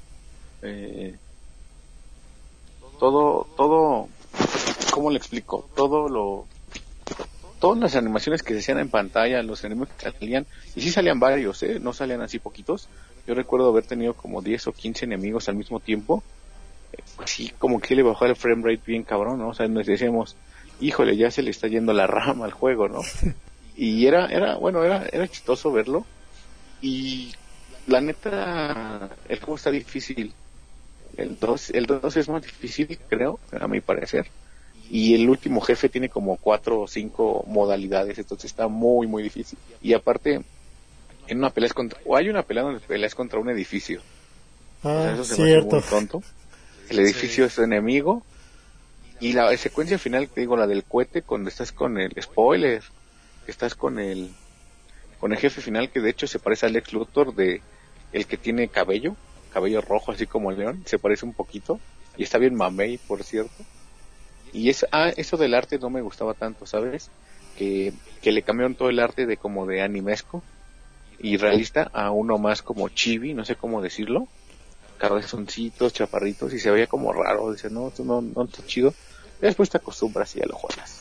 todo, ¿cómo le explico? Todas las animaciones que se hacían en pantalla, los enemigos que salían, y sí salían varios, no salían así poquitos. Yo recuerdo haber tenido como 10 o 15 enemigos al mismo tiempo. Pues sí, como que le bajó el frame rate bien cabrón, ¿no? O sea, nos decíamos, híjole, ya se le está yendo la rama al juego, ¿no? Y era chistoso verlo. Y la neta, el juego está difícil. El 2 es más difícil, creo, a mi parecer. Y el último jefe tiene como 4 o 5 modalidades, entonces está muy, muy difícil. Y aparte, hay una pelea donde peleas contra un edificio. O sea, eso se me hace muy tonto. El edificio es tu enemigo. Y la secuencia final, te digo, la del cohete, cuando estás con el spoiler, que estás con el jefe final, que de hecho se parece al Lex Luthor, de el que tiene cabello rojo, así como el león, se parece un poquito. Y está bien mamey, por cierto. Y eso del arte no me gustaba tanto, ¿sabes? Que le cambiaron todo el arte de como de animesco y realista a uno más como chibi, no sé cómo decirlo. Cabezoncitos, chaparritos, y se veía como raro. Dice, no, esto no está chido. Y después te acostumbras y ya lo juegas.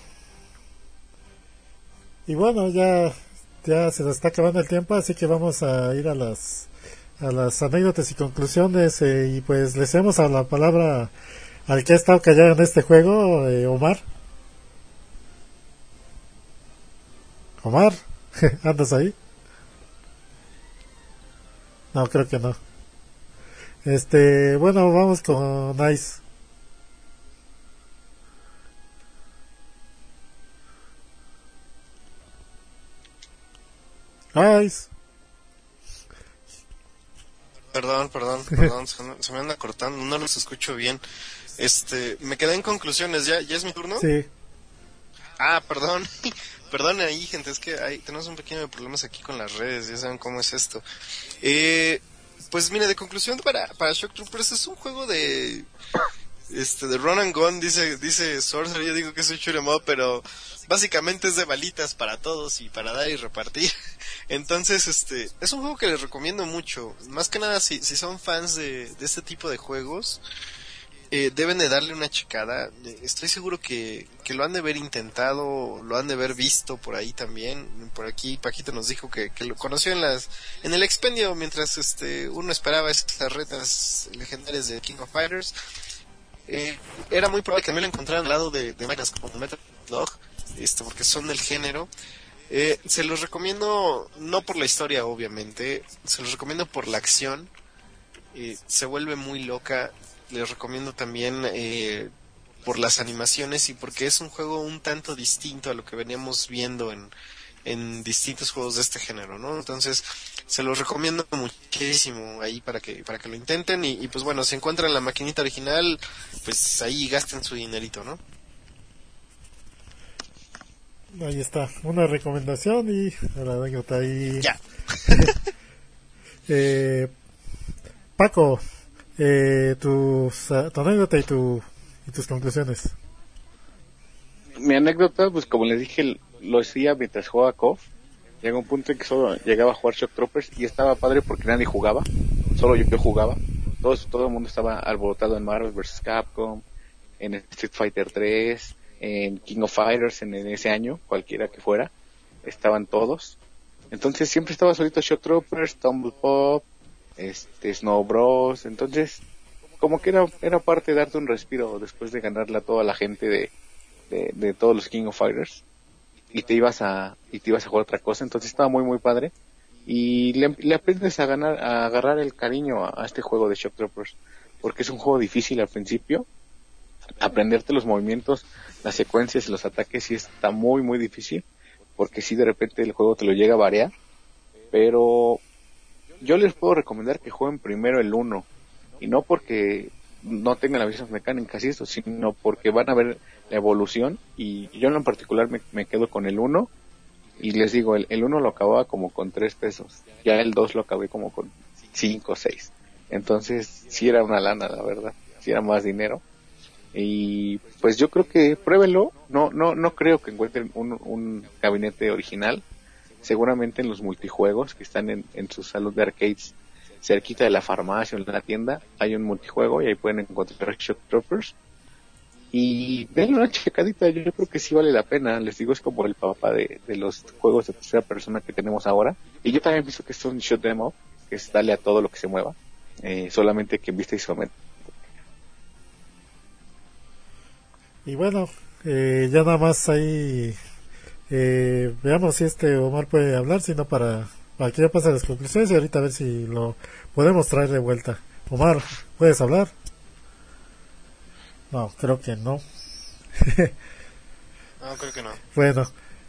Y bueno, ya se nos está acabando el tiempo, así que vamos a ir a las anécdotas y conclusiones, y pues le cedemos a la palabra al que ha estado callado en este juego, Omar. Omar, ¿andas ahí? No, creo que no. Bueno, vamos con Nice. Nice. Perdón, se me anda cortando, no los escucho bien. Me quedé en conclusiones, ¿ya es mi turno? Sí. Perdón. Perdón ahí, gente, es que tenemos un pequeño problemas aquí con las redes, ya saben cómo es esto. Pues mire, de conclusión para Shock Troopers es un juego de run and gun, dice Sorcerer. Yo digo que es un shoot 'em up, pero básicamente es de balitas para todos y para dar y repartir. Entonces, es un juego que les recomiendo mucho. Más que nada, si son fans de este tipo de juegos, deben de darle una checada. Estoy seguro que lo han de haber intentado, lo han de haber visto por ahí también. Por aquí Paquito nos dijo que lo conoció en el expendio mientras uno esperaba estas retas legendarias de King of Fighters. Era muy probable que también lo encontraran al lado de máquinas como Metal Slug, porque son del género. Se los recomiendo no por la historia, obviamente, se los recomiendo por la acción. Se vuelve muy loca. Les recomiendo también por las animaciones y porque es un juego un tanto distinto a lo que veníamos viendo en distintos juegos de este género, ¿no? Entonces se los recomiendo muchísimo ahí para que lo intenten y pues bueno, si encuentran la maquinita original, pues ahí gasten su dinerito, ¿no? Ahí está, una recomendación y la anécdota ahí. Ya. Paco, tu anécdota y tus conclusiones. Mi anécdota, pues como les dije, lo hacía mientras jugaba KOF. Llegó un punto en que solo llegaba a jugar Shock Troopers y estaba padre porque nadie jugaba, solo yo jugaba. Todo el mundo estaba alborotado en Marvel vs. Capcom, en Street Fighter 3, en King of Fighters en ese año, cualquiera que fuera, estaban todos. Entonces siempre estaba solito Shock Troopers, Tumble Pop, Snow Bros. Entonces como que era parte de darte un respiro después de ganarle a toda la gente de todos los King of Fighters y te ibas a jugar otra cosa. Entonces estaba muy muy padre y le aprendes a agarrar el cariño a este juego de Shock Troopers, porque es un juego difícil al principio. Aprenderte los movimientos, las secuencias y los ataques sí está muy muy difícil, porque si de repente el juego te lo llega a variar, pero yo les puedo recomendar que jueguen primero el 1, y no porque no tengan las mismas mecánicas y esto, sino porque van a ver la evolución, y yo en particular me quedo con el 1, y les digo, el 1 lo acababa como con 3 pesos, ya el 2 lo acabé como con 5 o 6, Entonces sí era una lana, la verdad, sí era más dinero. Y pues yo creo que pruébenlo. No creo que encuentren un gabinete original. Seguramente en los multijuegos que están en su salón de arcades cerquita de la farmacia o en la tienda hay un multijuego y ahí pueden encontrar Shock Troopers. Y denle una checadita, yo creo que sí vale la pena. Les digo, es como el papá de los juegos de tercera persona que tenemos ahora. Y yo también pienso que es un shoot them up, que es darle a todo lo que se mueva, solamente que en vista isométrica. Y bueno, ya nada más ahí veamos si Omar puede hablar, sino para que ya pasen las conclusiones y ahorita a ver si lo podemos traer de vuelta. Omar, ¿puedes hablar? No, creo que no. No, creo que no. Bueno,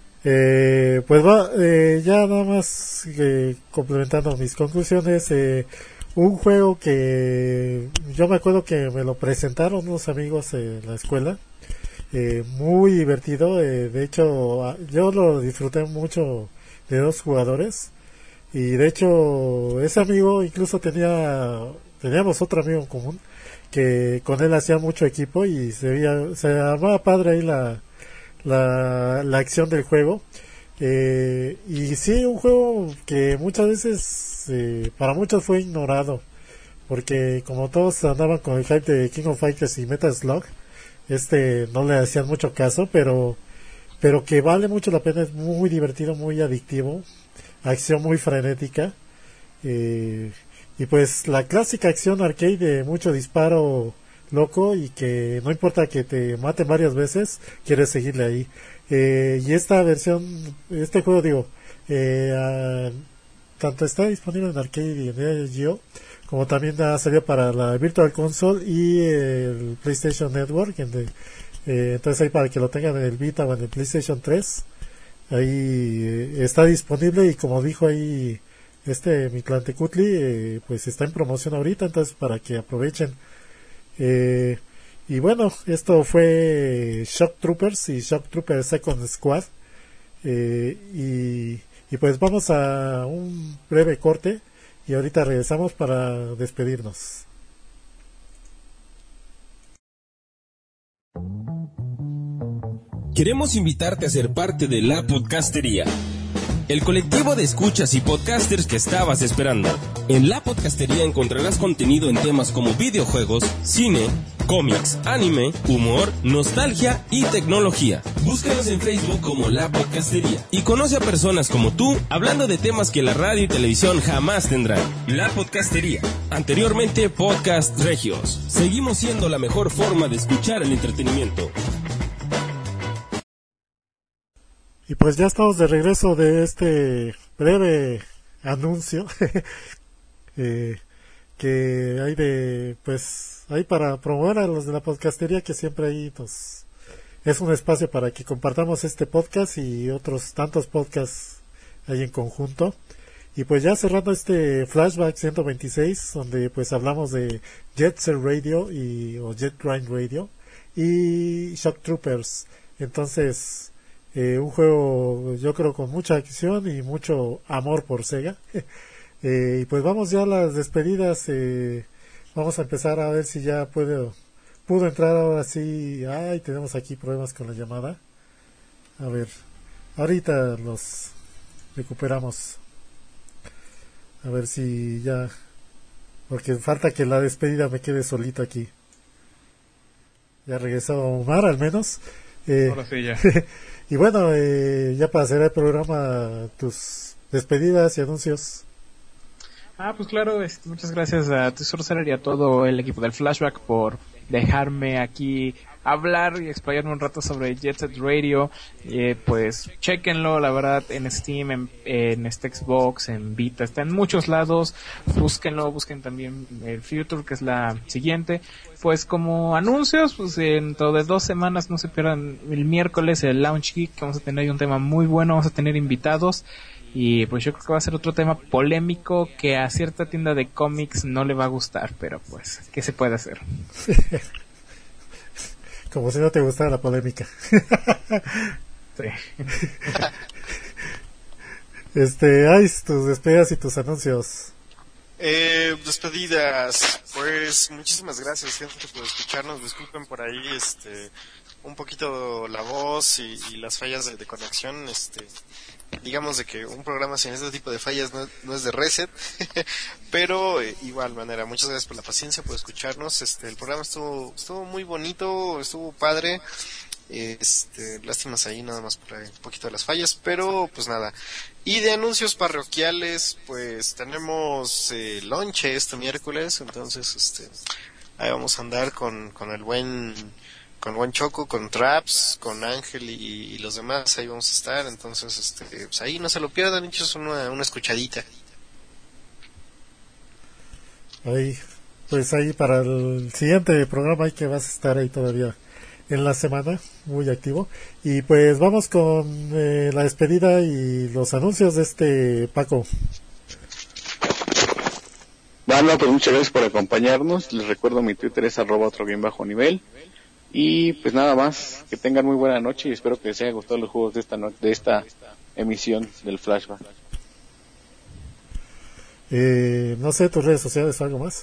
pues ya nada más complementando mis conclusiones, un juego que yo me acuerdo que me lo presentaron unos amigos en la escuela, muy divertido, de hecho yo lo disfruté mucho de 2 jugadores y de hecho ese amigo incluso teníamos otro amigo en común que con él hacía mucho equipo y se armaba padre ahí la acción del juego. Y sí, un juego que muchas veces para muchos fue ignorado porque como todos andaban con el hype de King of Fighters y Metal Slug, no le hacían mucho caso, pero que vale mucho la pena. Es muy divertido, muy adictivo, acción muy frenética, y pues la clásica acción arcade de mucho disparo loco y que no importa que te maten varias veces, quieres seguirle ahí. Y esta versión, este juego tanto está disponible en arcade y en Neo Geo, como también salió para la Virtual Console y el PlayStation Network. Entonces ahí para que lo tengan en el Vita o en el PlayStation 3, ahí está disponible. Y como dijo ahí Mictlantecutli, pues está en promoción ahorita, entonces para que aprovechen. Y bueno, esto fue Shock Troopers y Shock Troopers Second Squad. Y pues vamos a un breve corte y ahorita regresamos para despedirnos. Queremos invitarte a ser parte de La Podcastería, el colectivo de escuchas y podcasters que estabas esperando. En La Podcastería encontrarás contenido en temas como videojuegos, cine, cómics, anime, humor, nostalgia y tecnología. Búscanos en Facebook como La Podcastería y conoce a personas como tú hablando de temas que la radio y televisión jamás tendrán. La Podcastería, anteriormente Podcast Regios. Seguimos siendo la mejor forma de escuchar el entretenimiento. Y pues ya estamos de regreso de este breve anuncio que hay para promover a los de la podcastería, que siempre ahí es un espacio para que compartamos este podcast y otros tantos podcasts ahí en conjunto. Y pues ya cerrando este Flashback 126, donde pues hablamos de Jet Set Radio o Jet Grind Radio y Shock Troopers. Entonces un juego yo creo con mucha acción y mucho amor por Sega. Y pues vamos ya a las despedidas. Vamos a empezar a ver si ya pudo entrar ahora sí. Ay, tenemos aquí problemas con la llamada. A ver, ahorita los recuperamos. A ver si ya, porque falta que la despedida me quede solito aquí. Ya regresó Omar al menos. Ahora sí, ya. Y bueno, ya para cerrar el programa, tus despedidas y anuncios. Pues claro, muchas gracias a T-Sorcerer y a todo el equipo del Flashback por dejarme aquí hablar y explayarme un rato sobre Jet Set Radio. Pues chequenlo, la verdad, en Steam, en Xbox, en Vita, está en muchos lados. Búsquenlo, busquen también el Future, que es la siguiente. Pues como anuncios, pues dentro de 2 semanas no se pierdan el miércoles el Launch Geek, que vamos a tener ahí un tema muy bueno, vamos a tener invitados. Y pues yo creo que va a ser otro tema polémico que a cierta tienda de cómics no le va a gustar, pero pues, ¿qué se puede hacer? Como si no te gustara la polémica. Sí. Tus despedidas y tus anuncios. Despedidas. Pues muchísimas gracias, gente, por escucharnos. Disculpen por ahí un poquito la voz y las fallas de conexión. Digamos de que un programa sin este tipo de fallas no es de Reset. Pero igual manera, muchas gracias por la paciencia, por escucharnos. El programa estuvo muy bonito, estuvo padre. Lástimas ahí nada más por ahí, un poquito de las fallas, pero pues nada. Y de anuncios parroquiales, pues tenemos lonche este miércoles, entonces ahí vamos a andar con el buen Choco, con Traps, con Ángel y los demás, ahí vamos a estar. Entonces pues ahí no se lo pierdan, hechos una escuchadita. Ahí, pues ahí para el siguiente programa, ahí que vas a estar ahí todavía en la semana, muy activo. Y pues vamos con la despedida y los anuncios de Paco. Bueno, pues muchas gracias por acompañarnos. Les recuerdo, mi Twitter es @otro_nivel. Y pues nada más, que tengan muy buena noche y espero que les haya gustado los juegos de esta emisión del Flashback. No sé, tus redes sociales o algo más.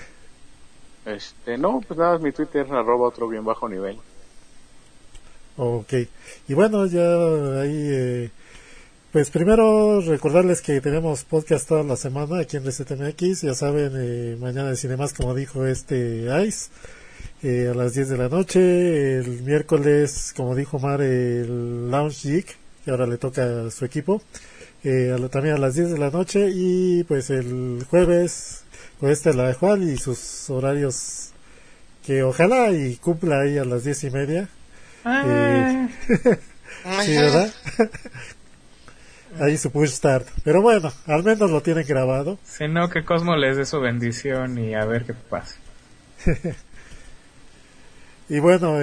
No, pues nada, mi Twitter @otro_nivel. Ok, y bueno, ya ahí, pues primero recordarles que tenemos podcast toda la semana aquí en ResetMX, ya saben, mañana de Cinemas, como dijo Ice, a las 10 de la noche, el miércoles, como dijo Omar, el Lounge Geek, que ahora le toca a su equipo, también a las 10 de la noche, y pues el jueves, pues la Juan y sus horarios, que ojalá y cumpla ahí a las 10:30. Sí, ¿verdad? Ahí su push start. Pero bueno, al menos lo tienen grabado. Si no, que Cosmo les dé su bendición y a ver qué pasa. Y bueno,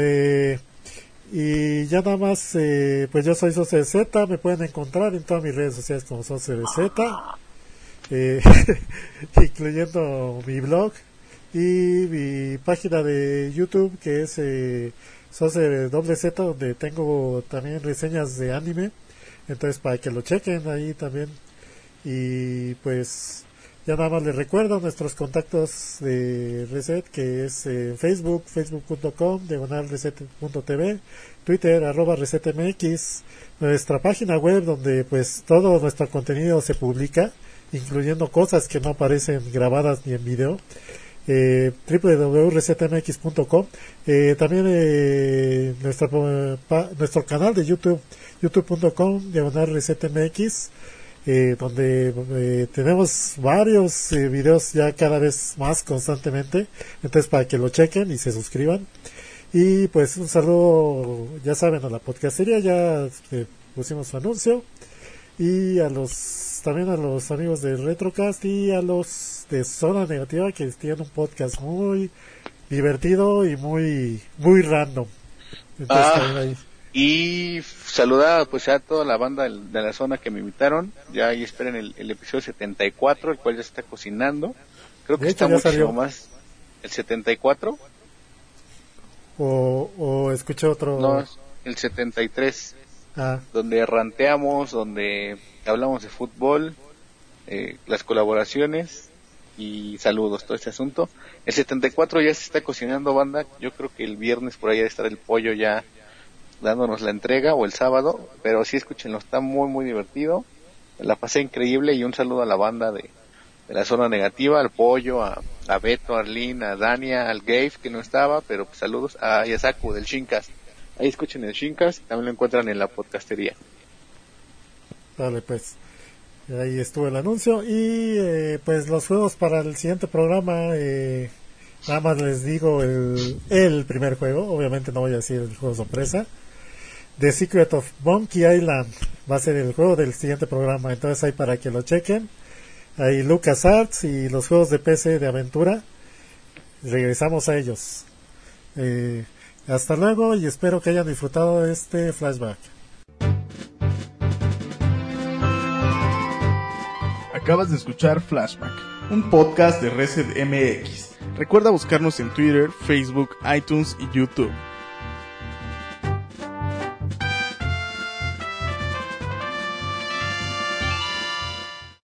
y ya nada más, pues yo soy Socer Z. Me pueden encontrar en todas mis redes sociales como Socer Z, incluyendo mi blog y mi página de YouTube, que es Socer Z, donde tengo también reseñas de anime, entonces para que lo chequen ahí también. Y pues ya nada más les recuerdo nuestros contactos de Reset, que es Facebook, facebook.com/reset.tv, Twitter @resetmx, nuestra página web donde pues todo nuestro contenido se publica, incluyendo cosas que no aparecen grabadas ni en video, www.resetmx.com. También nuestro canal de YouTube, youtube.com/resetmx, donde tenemos varios videos ya cada vez más constantemente, entonces para que lo chequen y se suscriban. Y pues un saludo, ya saben, a la podcastería, ya pusimos su anuncio, y también a los amigos de Retrocast y a los de Zona Negativa, que tienen un podcast muy divertido y muy random. Entonces, ahí. Y saludar pues a toda la banda de la zona que me invitaron. Ya ahí esperen el episodio 74, el cual ya se está cocinando. Creo que está mucho más. ¿El 74? O escuché otro. No, el 73. Donde ranteamos, donde hablamos de fútbol, las colaboraciones y saludos, todo este asunto. El 74 ya se está cocinando, banda. Yo creo que el viernes por ahí debe estar el pollo ya dándonos la entrega, o el sábado, pero sí, escúchenlo, está muy muy divertido. La pasé increíble, y un saludo a la banda de la Zona Negativa, al Pollo, a Beto, a Arlene, a Dania, al Gabe, que no estaba, pero pues, saludos a Yasaku del Shincast. Ahí escuchen el Shincast, también lo encuentran en la podcastería. Vale, pues ahí estuvo el anuncio. Y pues los juegos para el siguiente programa, nada más les digo el primer juego, obviamente no voy a decir el juego sorpresa. The Secret of Monkey Island va a ser el juego del siguiente programa, entonces ahí para que lo chequen. Ahí LucasArts y los juegos de PC de aventura, regresamos a ellos. Hasta luego, y espero que hayan disfrutado este flashback. Acabas de escuchar Flashback, un podcast de Reset MX. Recuerda buscarnos en Twitter, Facebook, iTunes y YouTube.